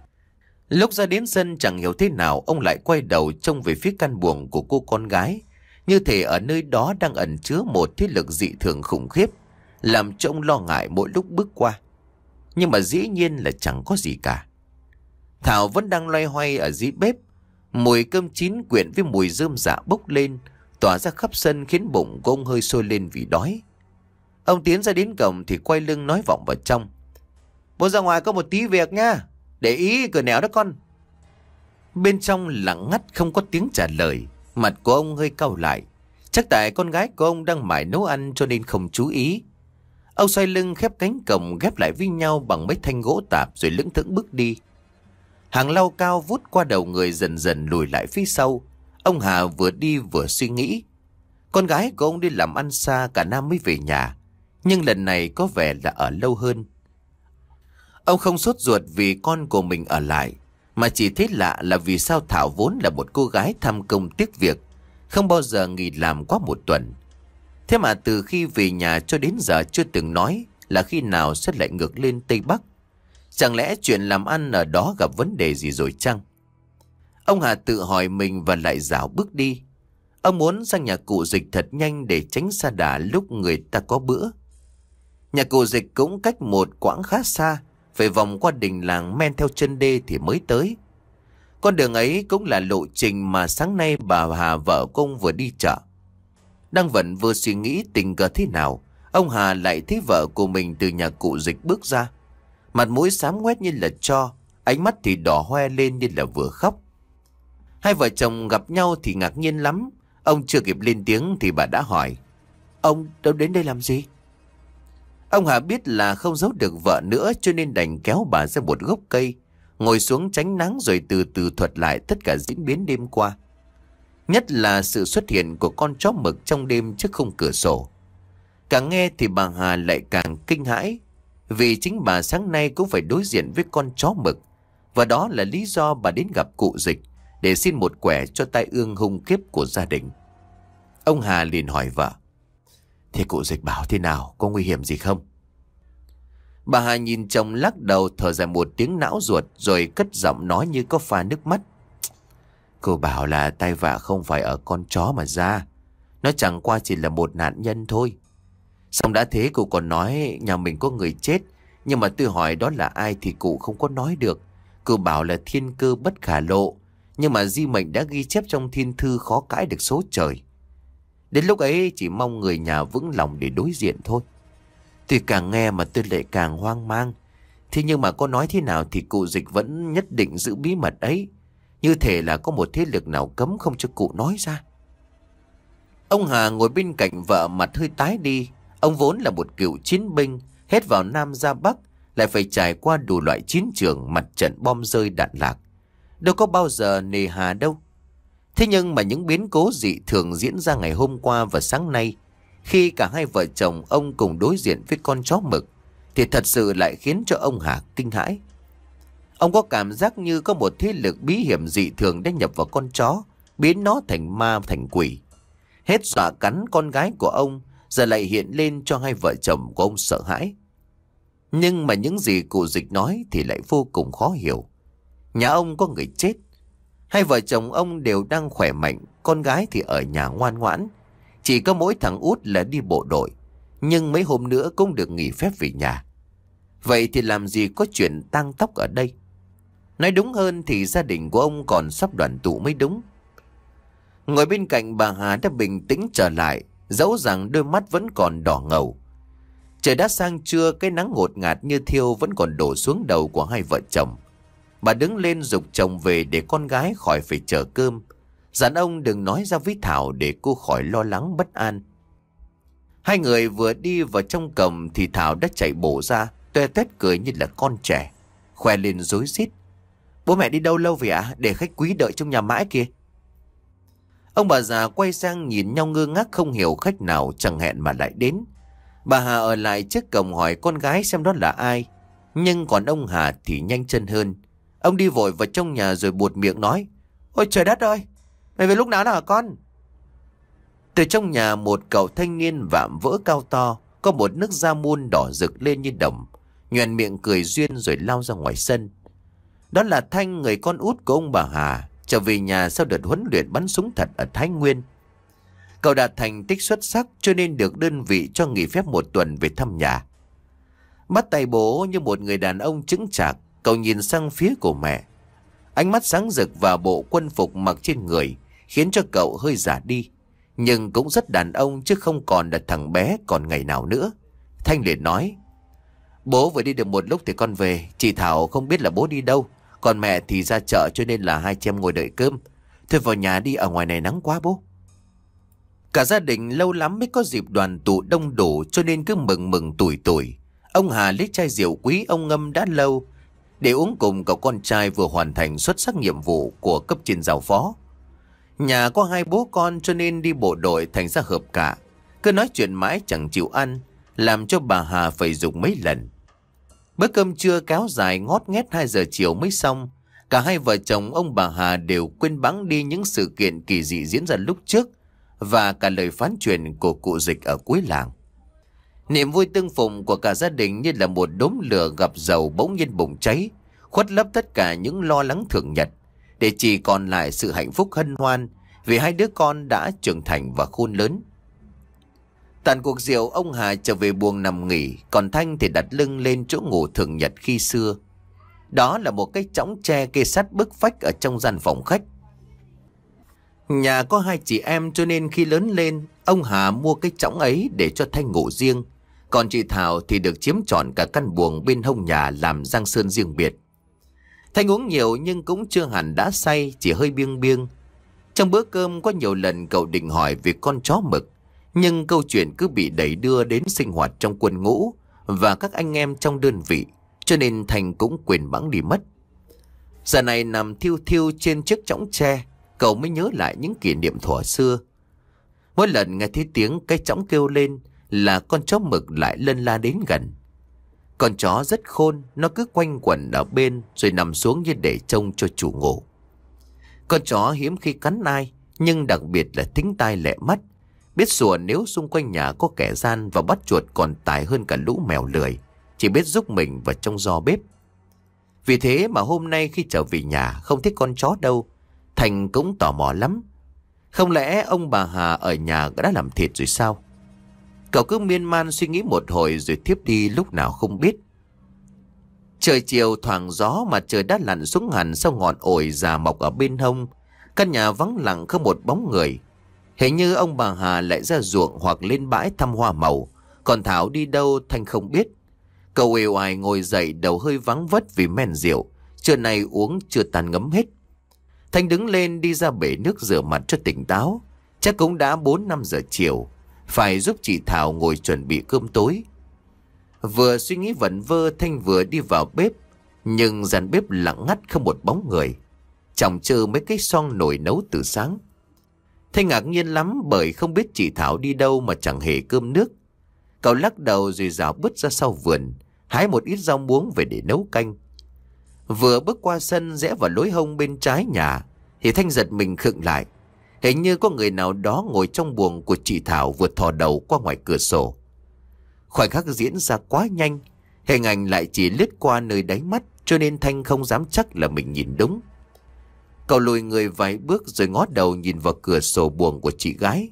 S1: Lúc ra đến sân chẳng hiểu thế nào, ông lại quay đầu trông về phía căn buồng của cô con gái, như thể ở nơi đó đang ẩn chứa một thế lực dị thường khủng khiếp, làm cho ông lo ngại mỗi lúc bước qua. Nhưng mà dĩ nhiên là chẳng có gì cả. Thảo vẫn đang loay hoay ở dưới bếp. Mùi cơm chín quyện với mùi rơm rạ bốc lên, tỏa ra khắp sân khiến bụng của ông hơi sôi lên vì đói. Ông tiến ra đến cổng thì quay lưng nói vọng vào trong. Bố ra ngoài có một tí việc nha, để ý cửa nẻo đó con. Bên trong lặng ngắt không có tiếng trả lời. Mặt của ông hơi cau lại. Chắc tại con gái của ông đang mải nấu ăn cho nên không chú ý. Ông xoay lưng khép cánh cổng ghép lại với nhau bằng mấy thanh gỗ tạp rồi lững thững bước đi. Hàng lau cao vút qua đầu người dần dần lùi lại phía sau. Ông Hà vừa đi vừa suy nghĩ. Con gái của ông đi làm ăn xa cả năm mới về nhà, nhưng lần này có vẻ là ở lâu hơn. Ông không sốt ruột vì con của mình ở lại, mà chỉ thấy lạ là vì sao Thảo vốn là một cô gái tham công tiếc việc, không bao giờ nghỉ làm quá một tuần. Thế mà từ khi về nhà cho đến giờ chưa từng nói là khi nào sẽ lại ngược lên Tây Bắc. Chẳng lẽ chuyện làm ăn ở đó gặp vấn đề gì rồi chăng? Ông Hà tự hỏi mình và lại rảo bước đi. Ông muốn sang nhà cụ Dịch thật nhanh để tránh sa đà lúc người ta có bữa. Nhà cụ Dịch cũng cách một quãng khá xa, phải vòng qua đình làng men theo chân đê thì mới tới. Con đường ấy cũng là lộ trình mà sáng nay bà Hà vợ của ông vừa đi chợ. Đang vẩn vừa suy nghĩ tình cờ thế nào, ông Hà lại thấy vợ của mình từ nhà cụ Dịch bước ra. Mặt mũi xám ngoét như là tro, ánh mắt thì đỏ hoe lên như là vừa khóc. Hai vợ chồng gặp nhau thì ngạc nhiên lắm. Ông chưa kịp lên tiếng thì bà đã hỏi. Ông đâu đến đây làm gì? Ông Hà biết là không giấu được vợ nữa, cho nên đành kéo bà ra một gốc cây, ngồi xuống tránh nắng rồi từ từ thuật lại tất cả diễn biến đêm qua. Nhất là sự xuất hiện của con chó mực trong đêm trước khung cửa sổ. Càng nghe thì bà Hà lại càng kinh hãi, vì chính bà sáng nay cũng phải đối diện với con chó mực. Và đó là lý do bà đến gặp cụ Dịch để xin một quẻ cho tai ương hung kiếp của gia đình. Ông Hà liền hỏi vợ: Thế cụ Dịch bảo thế nào, có nguy hiểm gì không? Bà Hà nhìn chồng lắc đầu, thở dài một tiếng não ruột, rồi cất giọng nói như có pha nước mắt. Cô bảo là tai vạ không phải ở con chó mà ra. Nó chẳng qua chỉ là một nạn nhân thôi. Xong đã thế cụ còn nói nhà mình có người chết, nhưng mà tôi hỏi đó là ai thì cụ không có nói được. Cụ bảo là thiên cơ bất khả lộ, nhưng mà di mệnh đã ghi chép trong thiên thư, khó cãi được số trời. Đến lúc ấy chỉ mong người nhà vững lòng để đối diện thôi. Tôi càng nghe mà tôi lại càng hoang mang. Thế nhưng mà có nói thế nào thì cụ Dịch vẫn nhất định giữ bí mật ấy, như thể là có một thế lực nào cấm không cho cụ nói ra. Ông Hà ngồi bên cạnh vợ, mặt hơi tái đi. Ông vốn là một cựu chiến binh, hết vào Nam ra Bắc, lại phải trải qua đủ loại chiến trường, mặt trận bom rơi đạn lạc, đâu có bao giờ nề hà đâu. Thế nhưng mà những biến cố dị thường diễn ra ngày hôm qua và sáng nay, khi cả hai vợ chồng ông cùng đối diện với con chó mực, thì thật sự lại khiến cho ông Hà kinh hãi. Ông có cảm giác như có một thế lực bí hiểm dị thường đã nhập vào con chó, biến nó thành ma thành quỷ. Hết dọa cắn con gái của ông, giờ lại hiện lên cho hai vợ chồng của ông sợ hãi. Nhưng mà những gì cụ Dịch nói thì lại vô cùng khó hiểu. Nhà ông có người chết, hai vợ chồng ông đều đang khỏe mạnh, con gái thì ở nhà ngoan ngoãn. Chỉ có mỗi thằng út là đi bộ đội, nhưng mấy hôm nữa cũng được nghỉ phép về nhà. Vậy thì làm gì có chuyện tang tóc ở đây? Nói đúng hơn thì gia đình của ông còn sắp đoàn tụ mới đúng. Ngồi bên cạnh bà Hà đã bình tĩnh trở lại, dẫu rằng đôi mắt vẫn còn đỏ ngầu. Trời đã sang trưa, cái nắng ngột ngạt như thiêu vẫn còn đổ xuống đầu của hai vợ chồng. Bà đứng lên giục chồng về để con gái khỏi phải chờ cơm, dặn ông đừng nói ra với Thảo để cô khỏi lo lắng bất an. Hai người vừa đi vào trong cổng thì Thảo đã chạy bổ ra, toe toét cười như là con trẻ, khoe lên rối rít: Bố mẹ đi đâu lâu vậy ạ? Để khách quý đợi trong nhà mãi kìa. Ông bà già quay sang nhìn nhau ngơ ngác, không hiểu khách nào chẳng hẹn mà lại đến. Bà Hà ở lại trước cổng hỏi con gái xem đó là ai, nhưng còn ông Hà thì nhanh chân hơn. Ông đi vội vào trong nhà rồi buột miệng nói: Ôi trời đất ơi, mày về lúc nào đó hả con? Từ trong nhà một cậu thanh niên vạm vỡ cao to, có một nước da muôn đỏ rực lên như đồng, nhoẻn miệng cười duyên rồi lao ra ngoài sân. Đó là Thanh, người con út của ông bà Hà, trở về nhà sau đợt huấn luyện bắn súng thật ở Thái Nguyên. Cậu đạt thành tích xuất sắc cho nên được đơn vị cho nghỉ phép một tuần về thăm nhà. Bắt tay bố như một người đàn ông chững chạc, cậu nhìn sang phía của mẹ. Ánh mắt sáng rực và bộ quân phục mặc trên người khiến cho cậu hơi già đi, nhưng cũng rất đàn ông chứ không còn là thằng bé còn ngày nào nữa. Thanh liền nói: Bố vừa đi được một lúc thì con về. Chị Thảo không biết là bố đi đâu, còn mẹ thì ra chợ cho nên là hai chị em ngồi đợi cơm. Thôi vào nhà đi, ở ngoài này nắng quá bố. Cả gia đình lâu lắm mới có dịp đoàn tụ đông đủ cho nên cứ mừng mừng tủi tủi. Ông Hà lấy chai rượu quý ông ngâm đã lâu để uống cùng cậu con trai vừa hoàn thành xuất sắc nhiệm vụ của cấp trên giao phó. Nhà có hai bố con cho nên đi bộ đội thành ra hợp cả, cứ nói chuyện mãi chẳng chịu ăn, làm cho bà Hà phải dùng mấy lần. Bữa cơm trưa kéo dài ngót nghét hai giờ chiều mới xong. Cả hai vợ chồng ông bà Hà đều quên bẵng đi những sự kiện kỳ dị diễn ra lúc trước và cả lời phán truyền của cụ Dịch ở cuối làng. Niềm vui tương phùng của cả gia đình như là một đốm lửa gặp dầu bỗng nhiên bùng cháy, khuất lấp tất cả những lo lắng thường nhật, để chỉ còn lại sự hạnh phúc hân hoan vì hai đứa con đã trưởng thành và khôn lớn. Tàn cuộc rượu, ông Hà trở về buồng nằm nghỉ, còn Thanh thì đặt lưng lên chỗ ngủ thường nhật khi xưa. Đó là một cái chõng tre kê sát bức vách ở trong gian phòng khách. Nhà có hai chị em cho nên khi lớn lên, ông Hà mua cái chõng ấy để cho Thanh ngủ riêng, còn chị Thảo thì được chiếm trọn cả căn buồng bên hông nhà làm giang sơn riêng biệt. Thanh uống nhiều nhưng cũng chưa hẳn đã say, chỉ hơi biêng biêng. Trong bữa cơm có nhiều lần cậu định hỏi về con chó mực, nhưng câu chuyện cứ bị đẩy đưa đến sinh hoạt trong quân ngũ và các anh em trong đơn vị, cho nên Thành cũng quên bẵng đi mất. Giờ này nằm thiêu thiêu trên chiếc chõng tre, cậu mới nhớ lại những kỷ niệm thuở xưa. Mỗi lần nghe thấy tiếng cái chõng kêu lên là con chó mực lại lân la đến gần. Con chó rất khôn, nó cứ quanh quẩn ở bên rồi nằm xuống như để trông cho chủ ngủ. Con chó hiếm khi cắn ai, nhưng đặc biệt là thính tai lẹ mắt, biết sủa nếu xung quanh nhà có kẻ gian, và bắt chuột còn tài hơn cả lũ mèo lười, chỉ biết giúp mình vào trong giò bếp. Vì thế mà hôm nay khi trở về nhà không thấy con chó đâu, Thành cũng tò mò lắm. Không lẽ ông bà Hà ở nhà đã làm thịt rồi sao? Cậu cứ miên man suy nghĩ một hồi rồi thiếp đi lúc nào không biết. Trời chiều thoảng gió mà trời đã lặn xuống hẳn sau ngọn ổi già mọc ở bên hông. Căn nhà vắng lặng không một bóng người. Hình như ông bà Hà lại ra ruộng hoặc lên bãi thăm hoa màu, còn Thảo đi đâu Thanh không biết. Cậu uể oải ngồi dậy, đầu hơi vắng vất vì men rượu, trưa nay uống chưa tan ngấm hết. Thanh đứng lên đi ra bể nước rửa mặt cho tỉnh táo. Chắc cũng đã bốn năm giờ chiều, phải giúp chị Thảo ngồi chuẩn bị cơm tối. Vừa suy nghĩ vẩn vơ, Thanh vừa đi vào bếp, nhưng dàn bếp lặng ngắt không một bóng người. Chòng chơ mấy cái xoong nồi nấu từ sáng. Thanh ngạc nhiên lắm bởi không biết chị Thảo đi đâu mà chẳng hề cơm nước. Cậu lắc đầu rồi rảo bứt ra sau vườn, hái một ít rau muống về để nấu canh. Vừa bước qua sân rẽ vào lối hông bên trái nhà thì Thanh giật mình khựng lại. Hình như có người nào đó ngồi trong buồng của chị Thảo vừa thò đầu qua ngoài cửa sổ. Khoảnh khắc diễn ra quá nhanh, hình ảnh lại chỉ lướt qua nơi đáy mắt, cho nên Thanh không dám chắc là mình nhìn đúng. Cậu lùi người vài bước rồi ngó đầu nhìn vào cửa sổ buồng của chị gái.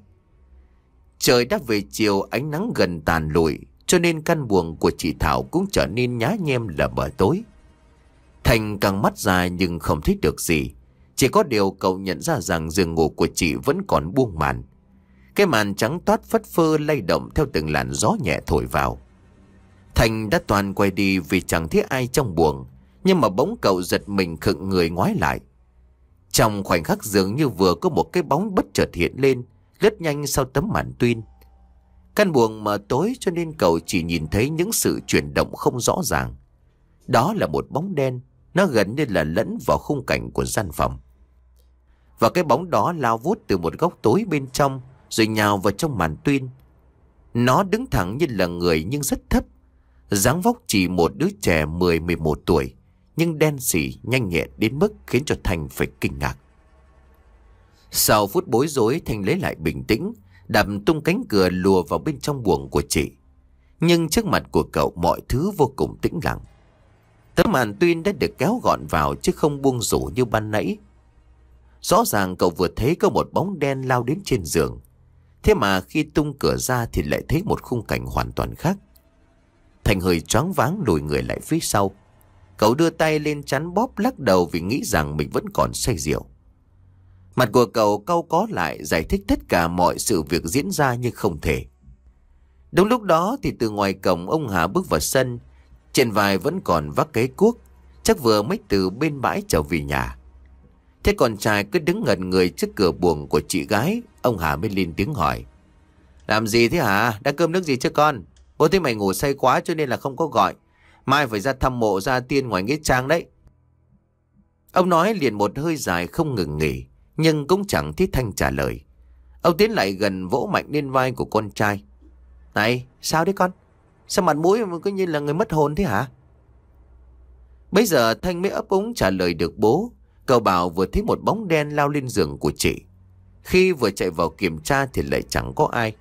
S1: Trời đã về chiều, ánh nắng gần tàn lụi, cho nên căn buồng của chị Thảo cũng trở nên nhá nhem là bờ tối. Thành căng mắt ra nhưng không thấy được gì. Chỉ có điều cậu nhận ra rằng giường ngủ của chị vẫn còn buông màn. Cái màn trắng toát phất phơ lay động theo từng làn gió nhẹ thổi vào. Thành đã toàn quay đi vì chẳng thấy ai trong buồng, nhưng mà bỗng cậu giật mình khựng người ngoái lại. Trong khoảnh khắc dường như vừa có một cái bóng bất chợt hiện lên, lướt nhanh sau tấm màn tuyên. Căn buồng mờ tối cho nên cậu chỉ nhìn thấy những sự chuyển động không rõ ràng. Đó là một bóng đen, nó gần như là lẫn vào khung cảnh của gian phòng. Và cái bóng đó lao vút từ một góc tối bên trong rồi nhào vào trong màn tuyên. Nó đứng thẳng như là người nhưng rất thấp, dáng vóc chỉ một đứa trẻ mười mười một tuổi, nhưng đen sì nhanh nhẹn đến mức khiến cho Thành phải kinh ngạc. Sau phút bối rối, Thành lấy lại bình tĩnh, đạp tung cánh cửa lùa vào bên trong buồng của chị. Nhưng trước mặt của cậu mọi thứ vô cùng tĩnh lặng. Tấm màn tuyên đã được kéo gọn vào chứ không buông rủ như ban nãy. Rõ ràng cậu vừa thấy có một bóng đen lao đến trên giường. Thế mà khi tung cửa ra thì lại thấy một khung cảnh hoàn toàn khác. Thành hơi choáng váng lùi người lại phía sau. Cậu đưa tay lên chắn bóp lắc đầu vì nghĩ rằng mình vẫn còn say rượu. Mặt của cậu cau có lại giải thích tất cả mọi sự việc diễn ra như không thể. Đúng lúc đó thì từ ngoài cổng ông Hà bước vào sân. Trên vai vẫn còn vác cái cuốc, chắc vừa mới từ bên bãi trở về nhà. Thế con trai cứ đứng ngẩn người trước cửa buồng của chị gái. Ông Hà mới lên tiếng hỏi: "Làm gì thế hả? Đã cơm nước gì chưa con? Bố thấy mày ngủ say quá cho nên là không có gọi. Mai phải ra thăm mộ gia tiên ngoài nghĩa trang đấy." Ông nói liền một hơi dài không ngừng nghỉ, nhưng cũng chẳng thấy Thanh trả lời. Ông tiến lại gần vỗ mạnh lên vai của con trai: "Này, sao đấy con? Sao mặt mũi mà cứ như là người mất hồn thế hả?" Bây giờ Thanh mới ấp úng trả lời được bố. Cậu bảo vừa thấy một bóng đen lao lên giường của chị. Khi vừa chạy vào kiểm tra thì lại chẳng có ai.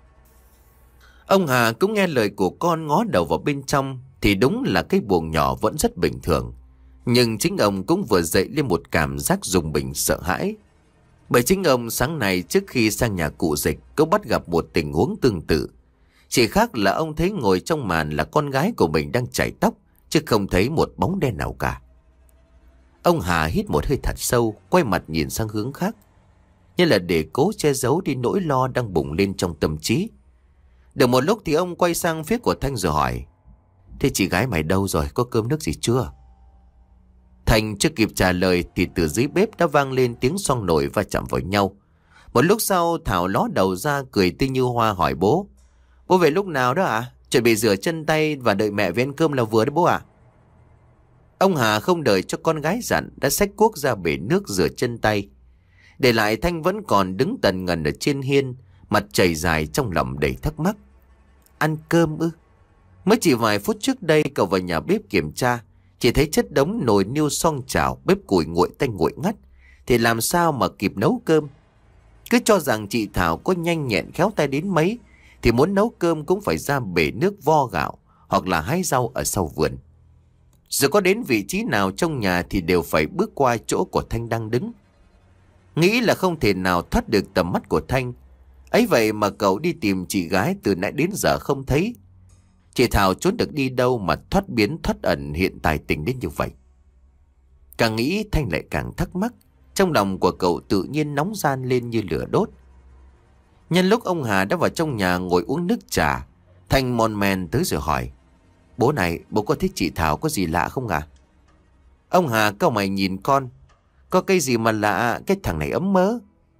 S1: Ông Hà cũng nghe lời của con, ngó đầu vào bên trong thì đúng là cái buồng nhỏ vẫn rất bình thường. Nhưng chính ông cũng vừa dậy lên một cảm giác rùng mình sợ hãi. Bởi chính ông sáng nay trước khi sang nhà cụ Dịch cũng bắt gặp một tình huống tương tự. Chỉ khác là ông thấy ngồi trong màn là con gái của mình đang chải tóc, chứ không thấy một bóng đen nào cả. Ông Hà hít một hơi thật sâu, quay mặt nhìn sang hướng khác, như là để cố che giấu đi nỗi lo đang bùng lên trong tâm trí. Được một lúc thì ông quay sang phía của Thanh rồi hỏi: "Thế chị gái mày đâu rồi? Có cơm nước gì chưa?" Thanh chưa kịp trả lời thì từ dưới bếp đã vang lên tiếng xoong nồi va chạm vào nhau. Một lúc sau Thảo ló đầu ra cười tươi như hoa hỏi bố: "Bố về lúc nào đó ạ? À? Chuẩn bị rửa chân tay và đợi mẹ về ăn cơm là vừa đấy bố ạ." À? Ông Hà không đợi cho con gái dặn đã xách cuốc ra bể nước rửa chân tay. Để lại Thanh vẫn còn đứng tần ngần ở trên hiên, mặt chảy dài trong lòng đầy thắc mắc. ăn cơm ư? Mới chỉ vài phút trước đây cậu vào nhà bếp kiểm tra, chỉ thấy chất đống nồi niêu xoong chảo, bếp củi nguội tanh nguội ngắt, thì làm sao mà kịp nấu cơm. Cứ cho rằng chị Thảo có nhanh nhẹn khéo tay đến mấy, thì muốn nấu cơm cũng phải ra bể nước vo gạo hoặc là hái rau ở sau vườn. Rồi có đến vị trí nào trong nhà thì đều phải bước qua chỗ của Thanh đang đứng. Nghĩ là không thể nào thoát được tầm mắt của Thanh. Ấy vậy mà cậu đi tìm chị gái từ nãy đến giờ không thấy. Chị Thảo trốn được đi đâu mà thoát biến thoát ẩn hiện tài tình đến như vậy? Càng nghĩ Thanh lại càng thắc mắc. Trong lòng của cậu tự nhiên nóng ran lên như lửa đốt. Nhân lúc ông Hà đã vào trong nhà ngồi uống nước trà, Thanh mon men tới rồi hỏi: Bố này, bố có thích chị Thảo có gì lạ không à? Ông Hà cau mày nhìn con: Có cái gì mà lạ, cái thằng này ấm mớ.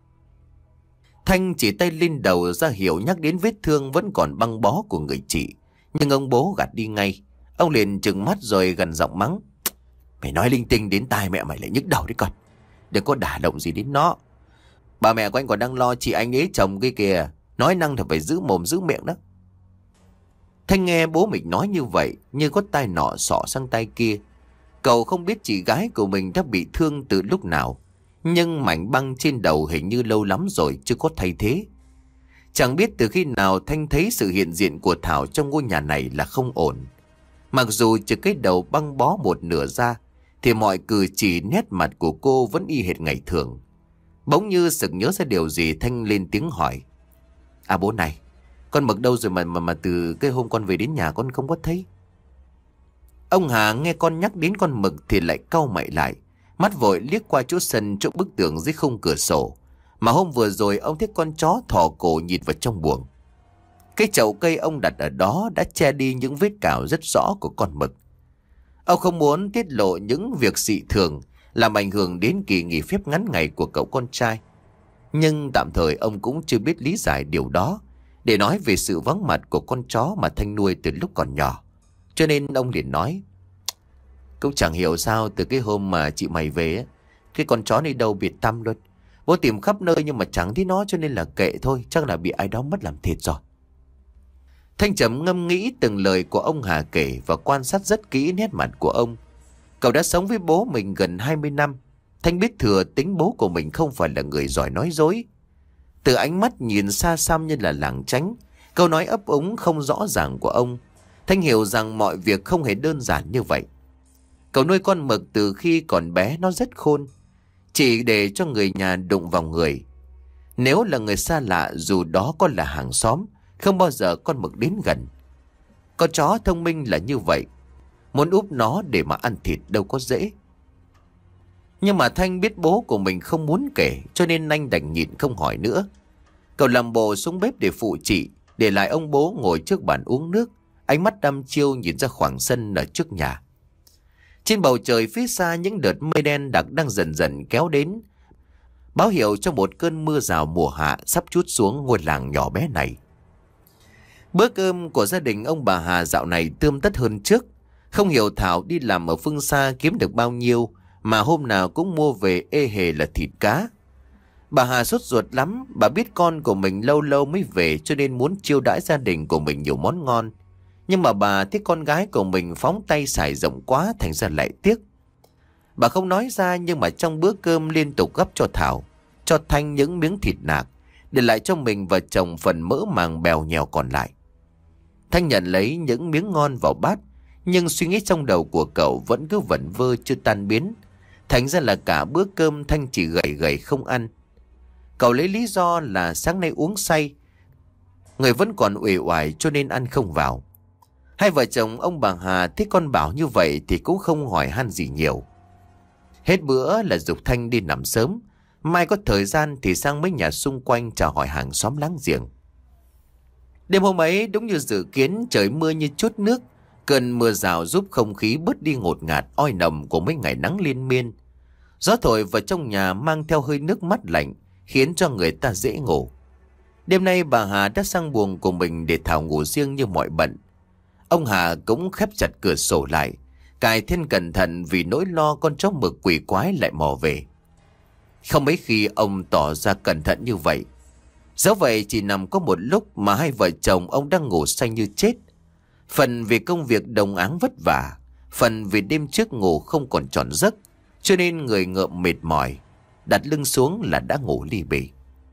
S1: Thanh chỉ tay lên đầu ra hiệu nhắc đến vết thương vẫn còn băng bó của người chị. Nhưng ông bố gạt đi ngay. Ông liền trừng mắt rồi gần giọng mắng: Mày nói linh tinh đến tai mẹ mày lại nhức đầu đấy con. Đừng có đả động gì đến nó. Bà mẹ của anh còn đang lo chị anh ấy chồng kia kìa. Nói năng thì phải giữ mồm giữ miệng đó. Thanh nghe bố mình nói như vậy, như có tai nọ xỏ sang tai kia. Cậu không biết chị gái của mình đã bị thương từ lúc nào, nhưng mảnh băng trên đầu hình như lâu lắm rồi chưa có thay thế. Chẳng biết từ khi nào Thanh thấy sự hiện diện của Thảo trong ngôi nhà này là không ổn. Mặc dù trừ cái đầu băng bó một nửa ra, thì mọi cử chỉ nét mặt của cô vẫn y hệt ngày thường. Bỗng như sực nhớ ra điều gì, Thanh lên tiếng hỏi: À bố này, con Mực đâu rồi mà mà mà từ cái hôm con về đến nhà con không có thấy? Ông Hà nghe con nhắc đến con Mực thì lại cau mày lại, mắt vội liếc qua chỗ sân, chỗ bức tường dưới khung cửa sổ mà hôm vừa rồi ông thấy con chó thò cổ nhìn vào trong buồng. Cái chậu cây ông đặt ở đó đã che đi những vết cào rất rõ của con Mực. Ông không muốn tiết lộ những việc dị thường làm ảnh hưởng đến kỳ nghỉ phép ngắn ngày của cậu con trai. Nhưng tạm thời ông cũng chưa biết lý giải điều đó để nói về sự vắng mặt của con chó mà Thanh nuôi từ lúc còn nhỏ. Cho nên ông liền nói: Cũng chẳng hiểu sao từ cái hôm mà chị mày về, cái con chó này đâu biệt tăm luôn. Bố tìm khắp nơi nhưng mà chẳng thấy nó, cho nên là kệ thôi, chắc là bị ai đó mất làm thịt rồi. Thanh trầm ngâm nghĩ từng lời của ông Hà kể và quan sát rất kỹ nét mặt của ông. Cậu đã sống với bố mình gần hai mươi năm. Thanh biết thừa tính bố của mình không phải là người giỏi nói dối. Từ ánh mắt nhìn xa xăm như là lảng tránh, câu nói ấp úng không rõ ràng của ông, Thanh hiểu rằng mọi việc không hề đơn giản như vậy. Cậu nuôi con Mực từ khi còn bé nó rất khôn, chỉ để cho người nhà đụng vào người. Nếu là người xa lạ, dù đó có là hàng xóm, không bao giờ con Mực đến gần. Con chó thông minh là như vậy, muốn úp nó để mà ăn thịt đâu có dễ. Nhưng mà Thanh biết bố của mình không muốn kể, cho nên anh đành nhịn không hỏi nữa. Cậu làm bộ xuống bếp để phụ chị, để lại ông bố ngồi trước bàn uống nước, ánh mắt đăm chiêu nhìn ra khoảng sân ở trước nhà. Trên bầu trời phía xa những đợt mây đen đặc đang dần dần kéo đến, báo hiệu cho một cơn mưa rào mùa hạ sắp trút xuống ngôi làng nhỏ bé này. Bữa cơm của gia đình ông bà Hà dạo này tươm tất hơn trước. Không hiểu Thảo đi làm ở phương xa kiếm được bao nhiêu mà hôm nào cũng mua về ê hề là thịt cá. Bà Hà sốt ruột lắm, bà biết con của mình lâu lâu mới về cho nên muốn chiêu đãi gia đình của mình nhiều món ngon. Nhưng mà bà thấy con gái của mình phóng tay xài rộng quá, thành ra lại tiếc. Bà không nói ra nhưng mà trong bữa cơm liên tục gấp cho Thảo, cho Thanh những miếng thịt nạc, để lại cho mình và chồng phần mỡ màng bèo nhèo còn lại. Thanh nhận lấy những miếng ngon vào bát, nhưng suy nghĩ trong đầu của cậu vẫn cứ vẩn vơ chưa tan biến. Thành ra là cả bữa cơm Thanh chỉ gầy gầy không ăn. Cậu lấy lý do là sáng nay uống say, người vẫn còn uể oải cho nên ăn không vào. Hai vợ chồng ông bà Hà thấy con bảo như vậy thì cũng không hỏi han gì nhiều. Hết bữa là giục Thanh đi nằm sớm, mai có thời gian thì sang mấy nhà xung quanh chào hỏi hàng xóm láng giềng. Đêm hôm ấy đúng như dự kiến, trời mưa như chút nước. Cơn mưa rào giúp không khí bớt đi ngột ngạt oi nồng của mấy ngày nắng liên miên. Gió thổi vào trong nhà mang theo hơi nước mát lạnh, khiến cho người ta dễ ngủ. Đêm nay bà Hà đã sang buồng của mình để Thảo ngủ riêng như mọi bận. Ông Hà cũng khép chặt cửa sổ lại, cài thêm cẩn thận vì nỗi lo con chó Mực quỷ quái lại mò về. Không mấy khi ông tỏ ra cẩn thận như vậy. Dẫu vậy chỉ nằm có một lúc mà hai vợ chồng ông đang ngủ say như chết. Phần vì công việc đồng áng vất vả, phần vì đêm trước ngủ không còn tròn giấc, cho nên người ngợm mệt mỏi, đặt lưng xuống là đã ngủ li bì.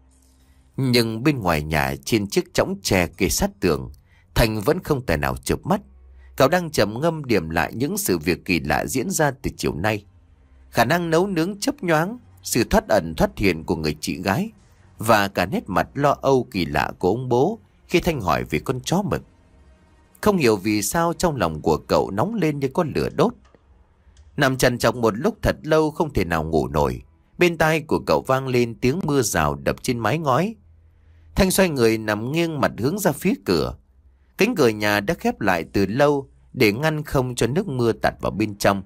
S1: Nhưng bên ngoài nhà, trên chiếc chõng tre kê sát tường, Thành vẫn không tài nào chợp mắt. Cậu đang trầm ngâm điểm lại những sự việc kỳ lạ diễn ra từ chiều nay. Khả năng nấu nướng chớp nhoáng, sự thoát ẩn thoát hiện của người chị gái, và cả nét mặt lo âu kỳ lạ của ông bố khi Thanh hỏi về con chó mực. Không hiểu vì sao trong lòng của cậu nóng lên như con lửa đốt. Nằm trằn trọc một lúc thật lâu không thể nào ngủ nổi. Bên tai của cậu vang lên tiếng mưa rào đập trên mái ngói. Thanh xoay người nằm nghiêng mặt hướng ra phía cửa. Cánh cửa nhà đã khép lại từ lâu để ngăn không cho nước mưa tạt vào bên trong.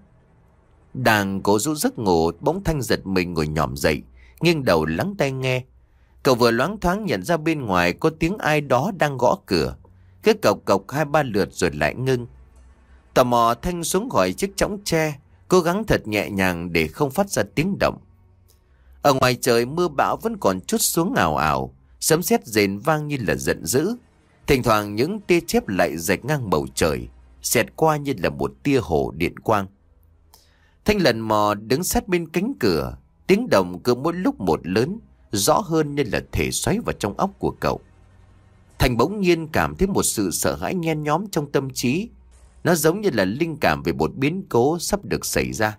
S1: Đang cố rũ giấc ngủ, bỗng Thanh giật mình ngồi nhòm dậy, nghiêng đầu lắng tai nghe. Cậu vừa loáng thoáng nhận ra bên ngoài có tiếng ai đó đang gõ cửa. Cứ cộc cộc hai ba lượt rồi lại ngưng. Tò mò Thanh xuống khỏi chiếc chõng tre, cố gắng thật nhẹ nhàng để không phát ra tiếng động. Ở ngoài trời mưa bão vẫn còn trút xuống ảo ảo, sấm sét rền vang như là giận dữ. Thỉnh thoảng những tia chớp lại rạch ngang bầu trời, xẹt qua như là một tia hồ điện quang. Thanh lần mò đứng sát bên cánh cửa, tiếng động cứ mỗi lúc một lớn, rõ hơn như là thể xoáy vào trong óc của cậu. Thành bỗng nhiên cảm thấy một sự sợ hãi nhen nhóm trong tâm trí. Nó giống như là linh cảm về một biến cố sắp được xảy ra.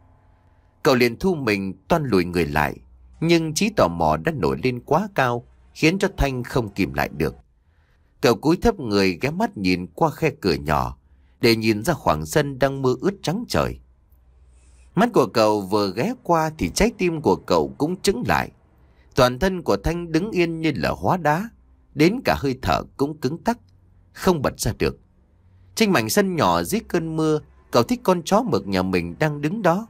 S1: Cậu liền thu mình toan lùi người lại, nhưng trí tò mò đã nổi lên quá cao, khiến cho Thanh không kìm lại được. Cậu cúi thấp người ghé mắt nhìn qua khe cửa nhỏ, để nhìn ra khoảng sân đang mưa ướt trắng trời. Mắt của cậu vừa ghé qua thì trái tim của cậu cũng chững lại. Toàn thân của Thanh đứng yên như là hóa đá, đến cả hơi thở cũng cứng tắc, không bật ra được. Trên mảnh sân nhỏ dưới cơn mưa, cậu thích con chó mực nhà mình đang đứng đó.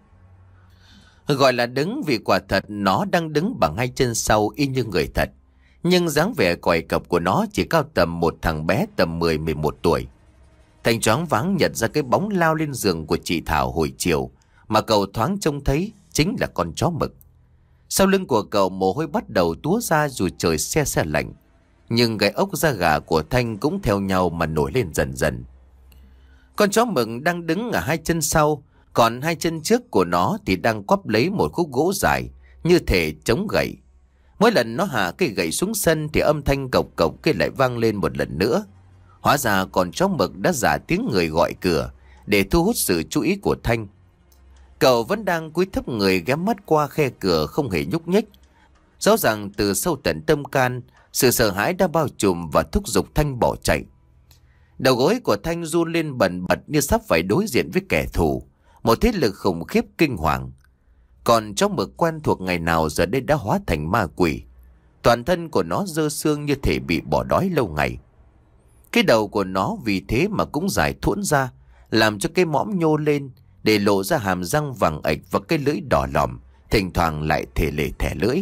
S1: Gọi là đứng vì quả thật nó đang đứng bằng hai chân sau y như người thật. Nhưng dáng vẻ còi cọc của nó chỉ cao tầm một thằng bé tầm mười mười một tuổi. Thành choáng váng nhận ra cái bóng lao lên giường của chị Thảo hồi chiều mà cậu thoáng trông thấy chính là con chó mực. Sau lưng của cậu mồ hôi bắt đầu túa ra dù trời se se lạnh. Nhưng cái ốc da gà của Thanh cũng theo nhau mà nổi lên dần dần. Con chó mực đang đứng ở hai chân sau, còn hai chân trước của nó thì đang quắp lấy một khúc gỗ dài, như thể chống gậy. Mỗi lần nó hạ cây gậy xuống sân thì âm thanh cộc cộc kia lại vang lên một lần nữa. Hóa ra con chó mực đã giả tiếng người gọi cửa để thu hút sự chú ý của Thanh. Cậu vẫn đang cúi thấp người ghé mắt qua khe cửa không hề nhúc nhích. Rõ ràng từ sâu tận tâm can, sự sợ hãi đã bao trùm và thúc giục Thanh bỏ chạy. Đầu gối của Thanh run lên bần bật như sắp phải đối diện với kẻ thù, một thế lực khủng khiếp kinh hoàng. Còn chó mực quen thuộc ngày nào giờ đây đã hóa thành ma quỷ. Toàn thân của nó dơ xương như thể bị bỏ đói lâu ngày. Cái đầu của nó vì thế mà cũng dài thuỗn ra, làm cho cái mõm nhô lên để lộ ra hàm răng vàng ạch và cái lưỡi đỏ lòm, thỉnh thoảng lại thè lề thẻ lưỡi.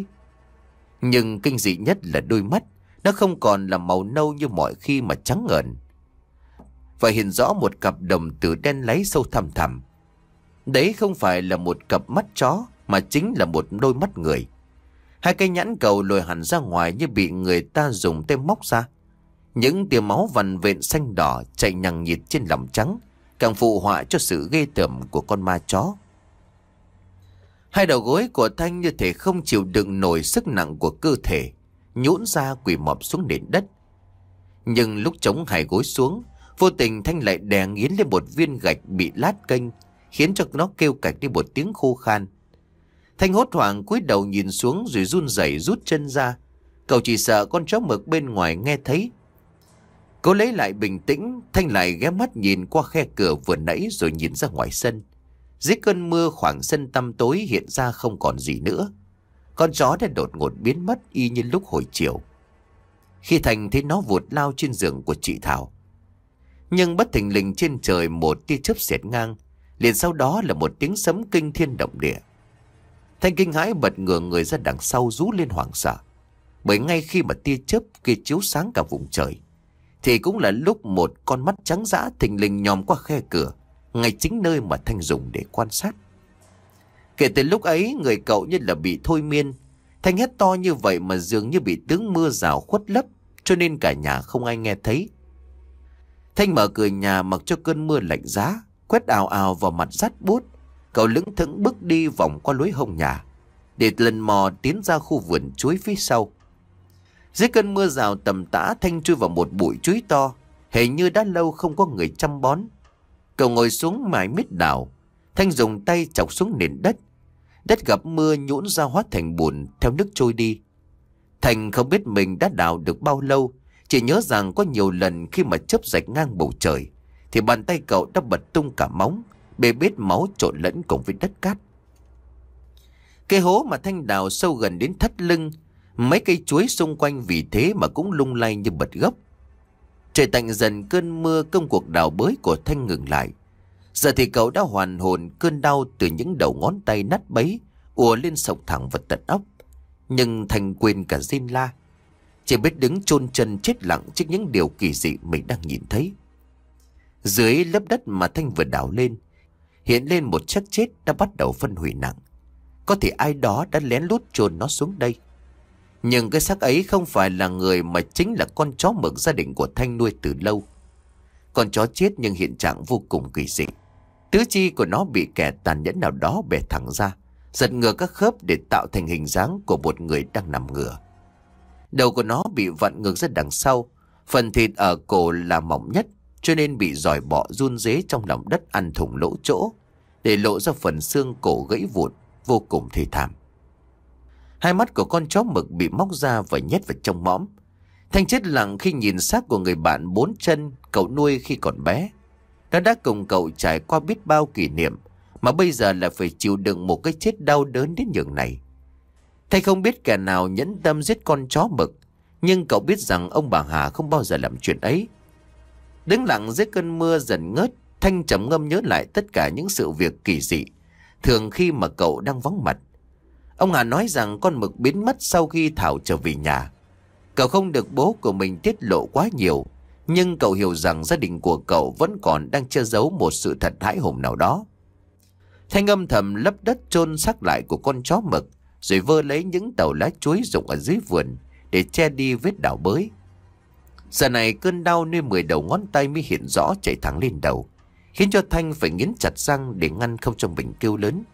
S1: Nhưng kinh dị nhất là đôi mắt, nó không còn là màu nâu như mọi khi mà trắng ngần, và hiện rõ một cặp đồng tử đen láy sâu thẳm thẳm. Đấy không phải là một cặp mắt chó mà chính là một đôi mắt người. Hai cái nhãn cầu lồi hẳn ra ngoài như bị người ta dùng tay móc ra. Những tia máu vằn vện xanh đỏ chạy nhằng nhịt trên lòng trắng, càng phụ họa cho sự ghê tởm của con ma chó. Hai đầu gối của Thanh như thể không chịu đựng nổi sức nặng của cơ thể, nhũn ra quỳ mọp xuống nền đất. Nhưng lúc chống hai gối xuống, vô tình Thanh lại đè nghiến lên một viên gạch bị lát kênh, khiến cho nó kêu cạch đi một tiếng khô khan. Thanh hốt hoảng cúi đầu nhìn xuống rồi run rẩy rút chân ra. Cậu chỉ sợ con chó mực bên ngoài nghe thấy. Cố lấy lại bình tĩnh, Thanh lại ghé mắt nhìn qua khe cửa vừa nãy rồi nhìn ra ngoài sân. Dưới cơn mưa khoảng sân tăm tối hiện ra không còn gì nữa. Con chó đã đột ngột biến mất y như lúc hồi chiều, khi Thành thấy nó vụt lao trên giường của chị Thảo. Nhưng bất thình lình trên trời một tia chớp xẹt ngang, liền sau đó là một tiếng sấm kinh thiên động địa. Thanh kinh hãi bật ngửa người ra đằng sau rú lên hoảng sợ. Bởi ngay khi mà tia chớp kia chiếu sáng cả vùng trời, thì cũng là lúc một con mắt trắng dã thình lình nhòm qua khe cửa, ngay chính nơi mà Thanh dùng để quan sát. Kể từ lúc ấy, người cậu như là bị thôi miên. Thanh hét to như vậy mà dường như bị tiếng mưa rào khuất lấp, cho nên cả nhà không ai nghe thấy. Thanh mở cửa nhà mặc cho cơn mưa lạnh giá quét ào ào vào mặt rát bút. Cậu lững thững bước đi vòng qua lối hông nhà, để lần mò tiến ra khu vườn chuối phía sau. Dưới cơn mưa rào tầm tã, Thanh chui vào một bụi chuối to, hình như đã lâu không có người chăm bón. Cậu ngồi xuống mải miết đào. Thanh dùng tay chọc xuống nền đất. Đất gặp mưa nhũn ra hóa thành bùn theo nước trôi đi. Thanh không biết mình đã đào được bao lâu, chỉ nhớ rằng có nhiều lần khi mà chớp rạch ngang bầu trời thì bàn tay cậu đã bật tung cả móng, bê bết máu trộn lẫn cùng với đất cát. Cái hố mà Thanh đào sâu gần đến thắt lưng, mấy cây chuối xung quanh vì thế mà cũng lung lay như bật gốc. Trời tạnh dần, cơn mưa, công cuộc đào bới của Thanh ngừng lại. Giờ thì cậu đã hoàn hồn, cơn đau từ những đầu ngón tay nát bấy ùa lên sộc thẳng vào tận óc. Nhưng Thanh quên cả rên la, chỉ biết đứng chôn chân chết lặng trước những điều kỳ dị mình đang nhìn thấy. Dưới lớp đất mà Thanh vừa đào lên hiện lên một xác chết đã bắt đầu phân hủy nặng. Có thể ai đó đã lén lút chôn nó xuống đây. Nhưng cái xác ấy không phải là người, mà chính là con chó mực gia đình của Thanh nuôi từ lâu. Con chó chết nhưng hiện trạng vô cùng kỳ dị. Tứ chi của nó bị kẻ tàn nhẫn nào đó bẻ thẳng ra, giật ngược các khớp để tạo thành hình dáng của một người đang nằm ngửa. Đầu của nó bị vặn ngược ra đằng sau, phần thịt ở cổ là mỏng nhất, cho nên bị giòi bọ run rế trong lòng đất ăn thủng lỗ chỗ, để lộ ra phần xương cổ gãy vụn, vô cùng thê thảm. Hai mắt của con chó mực bị móc ra và nhét vào trong mõm. Thanh chết lặng khi nhìn xác của người bạn bốn chân cậu nuôi khi còn bé. Nó đã cùng cậu trải qua biết bao kỷ niệm, mà bây giờ lại phải chịu đựng một cái chết đau đớn đến nhường này. Thanh không biết kẻ nào nhẫn tâm giết con chó mực, nhưng cậu biết rằng ông bà Hà không bao giờ làm chuyện ấy. Đứng lặng dưới cơn mưa dần ngớt, Thanh trầm ngâm nhớ lại tất cả những sự việc kỳ dị thường khi mà cậu đang vắng mặt. Ông Hà nói rằng con mực biến mất sau khi Thảo trở về nhà. Cậu không được bố của mình tiết lộ quá nhiều, nhưng cậu hiểu rằng gia đình của cậu vẫn còn đang che giấu một sự thật hãi hùng nào đó. Thanh âm thầm lấp đất chôn xác lại của con chó mực, rồi vơ lấy những tàu lá chuối rụng ở dưới vườn để che đi vết đào bới. Giờ này cơn đau nơi mười đầu ngón tay mới hiện rõ chạy thẳng lên đầu, khiến cho Thanh phải nghiến chặt răng để ngăn không cho mình kêu lớn.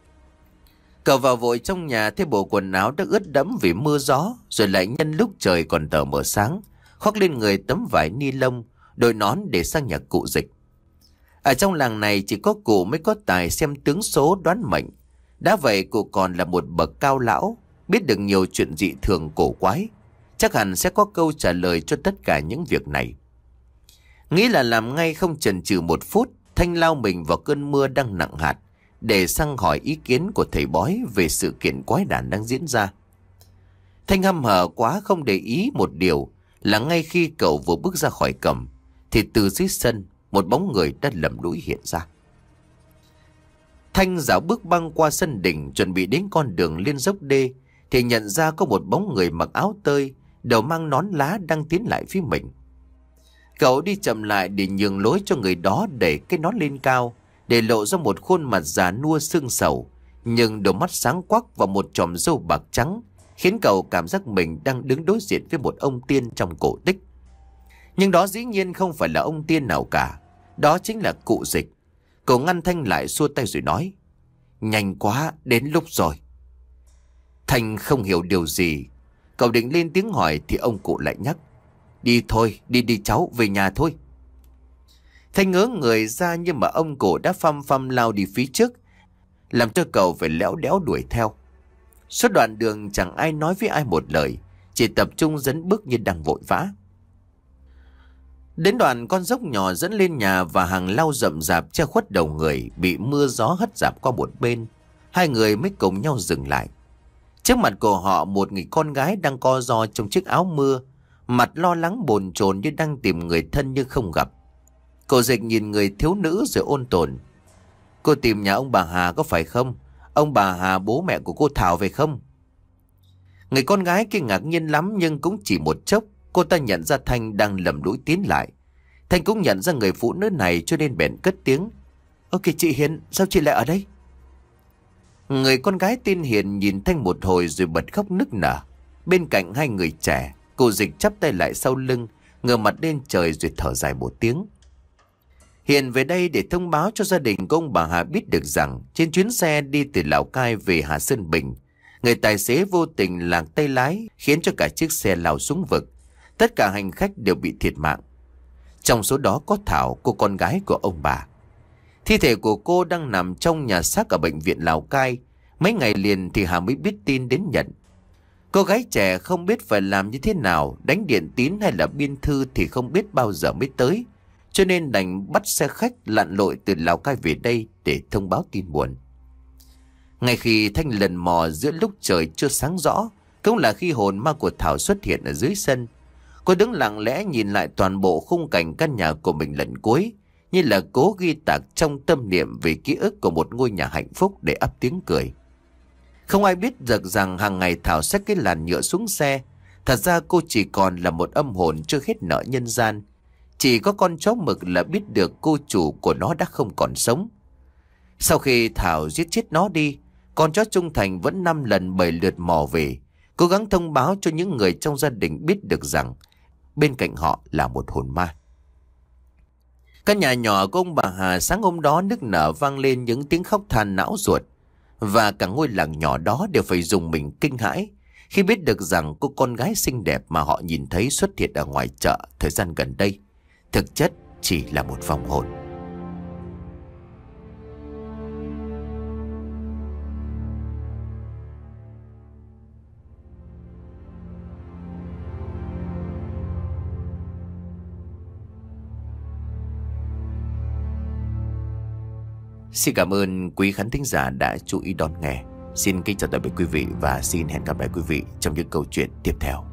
S1: Cậu vào vội trong nhà, thấy bộ quần áo đã ướt đẫm vì mưa gió, rồi lại nhân lúc trời còn tờ mờ sáng, khoác lên người tấm vải ni lông, đội nón để sang nhà cụ Dịch. Ở trong làng này chỉ có cụ mới có tài xem tướng số đoán mệnh. Đã vậy cụ còn là một bậc cao lão, biết được nhiều chuyện dị thường cổ quái, chắc hẳn sẽ có câu trả lời cho tất cả những việc này. Nghĩ là làm ngay không chần chừ một phút, Thanh lao mình vào cơn mưa đang nặng hạt để sang hỏi ý kiến của thầy bói về sự kiện quái đản đang diễn ra. Thanh hăm hở quá không để ý một điều là ngay khi cậu vừa bước ra khỏi cổng thì từ dưới sân một bóng người đã lầm lũi hiện ra. Thanh dạo bước băng qua sân đỉnh chuẩn bị đến con đường lên dốc đê thì nhận ra có một bóng người mặc áo tơi, đầu mang nón lá đang tiến lại phía mình. Cậu đi chậm lại để nhường lối cho người đó đẩy cái nón lên cao, để lộ ra một khuôn mặt già nua sưng sầu, nhưng đôi mắt sáng quắc và một chòm râu bạc trắng khiến cậu cảm giác mình đang đứng đối diện với một ông tiên trong cổ tích. Nhưng đó dĩ nhiên không phải là ông tiên nào cả, đó chính là cụ Dịch. Cậu ngăn Thanh lại, xua tay rồi nói: "Nhanh quá, đến lúc rồi." Thanh không hiểu điều gì, cậu định lên tiếng hỏi thì ông cụ lại nhắc: "Đi thôi, đi đi cháu, về nhà thôi." Thanh ngớ người ra, nhưng mà ông cụ đã phăm phăm lao đi phía trước, làm cho cậu phải léo đéo đuổi theo. Suốt đoạn đường chẳng ai nói với ai một lời, chỉ tập trung dấn bước như đang vội vã. Đến đoạn con dốc nhỏ dẫn lên nhà và hàng lau rậm rạp che khuất đầu người bị mưa gió hất rạp qua một bên, hai người mới cùng nhau dừng lại. Trước mặt của họ một người con gái đang co ro trong chiếc áo mưa, mặt lo lắng bồn chồn như đang tìm người thân nhưng không gặp. Cô Dịch nhìn người thiếu nữ rồi ôn tồn: "Cô tìm nhà ông bà Hà có phải không? Ông bà Hà bố mẹ của cô Thảo phải không?" Người con gái kia ngạc nhiên lắm, nhưng cũng chỉ một chốc cô ta nhận ra Thanh đang lầm lũi tiến lại. Thanh cũng nhận ra người phụ nữ này cho nên bèn cất tiếng: "Ơ kìa chị Hiền, sao chị lại ở đây?" Người con gái tên Hiền nhìn Thanh một hồi rồi bật khóc nức nở. Bên cạnh hai người trẻ, cô Dịch chắp tay lại sau lưng, ngửa mặt lên trời rồi thở dài một tiếng. Hiền về đây để thông báo cho gia đình của ông bà Hà biết được rằng trên chuyến xe đi từ Lào Cai về Hà Sơn Bình, người tài xế vô tình lạc tay lái khiến cho cả chiếc xe lao xuống vực. Tất cả hành khách đều bị thiệt mạng. Trong số đó có Thảo, cô con gái của ông bà. Thi thể của cô đang nằm trong nhà xác ở bệnh viện Lào Cai. Mấy ngày liền thì Hà mới biết tin đến nhận. Cô gái trẻ không biết phải làm như thế nào, đánh điện tín hay là biên thư thì không biết bao giờ mới tới. Cho nên đành bắt xe khách lặn lội từ Lào Cai về đây để thông báo tin buồn. Ngay khi Thanh lần mò giữa lúc trời chưa sáng rõ, cũng là khi hồn ma của Thảo xuất hiện ở dưới sân. Cô đứng lặng lẽ nhìn lại toàn bộ khung cảnh căn nhà của mình lần cuối, như là cố ghi tạc trong tâm niệm về ký ức của một ngôi nhà hạnh phúc để ấp tiếng cười. Không ai biết được rằng hàng ngày Thảo xách cái làn nhựa xuống xe. Thật ra cô chỉ còn là một âm hồn chưa hết nợ nhân gian. Chỉ có con chó mực là biết được cô chủ của nó đã không còn sống. Sau khi Thảo giết chết nó đi, con chó trung thành vẫn năm lần bảy lượt mò về, cố gắng thông báo cho những người trong gia đình biết được rằng bên cạnh họ là một hồn ma. Căn nhà nhỏ của ông bà Hà sáng hôm đó nức nở vang lên những tiếng khóc than não ruột. Và cả ngôi làng nhỏ đó đều phải dùng mình kinh hãi khi biết được rằng cô con gái xinh đẹp mà họ nhìn thấy xuất hiện ở ngoài chợ thời gian gần đây thực chất chỉ là một vong hồn. Xin cảm ơn quý khán thính giả đã chú ý đón nghe. Xin kính chào tạm biệt quý vị và xin hẹn gặp lại quý vị trong những câu chuyện tiếp theo.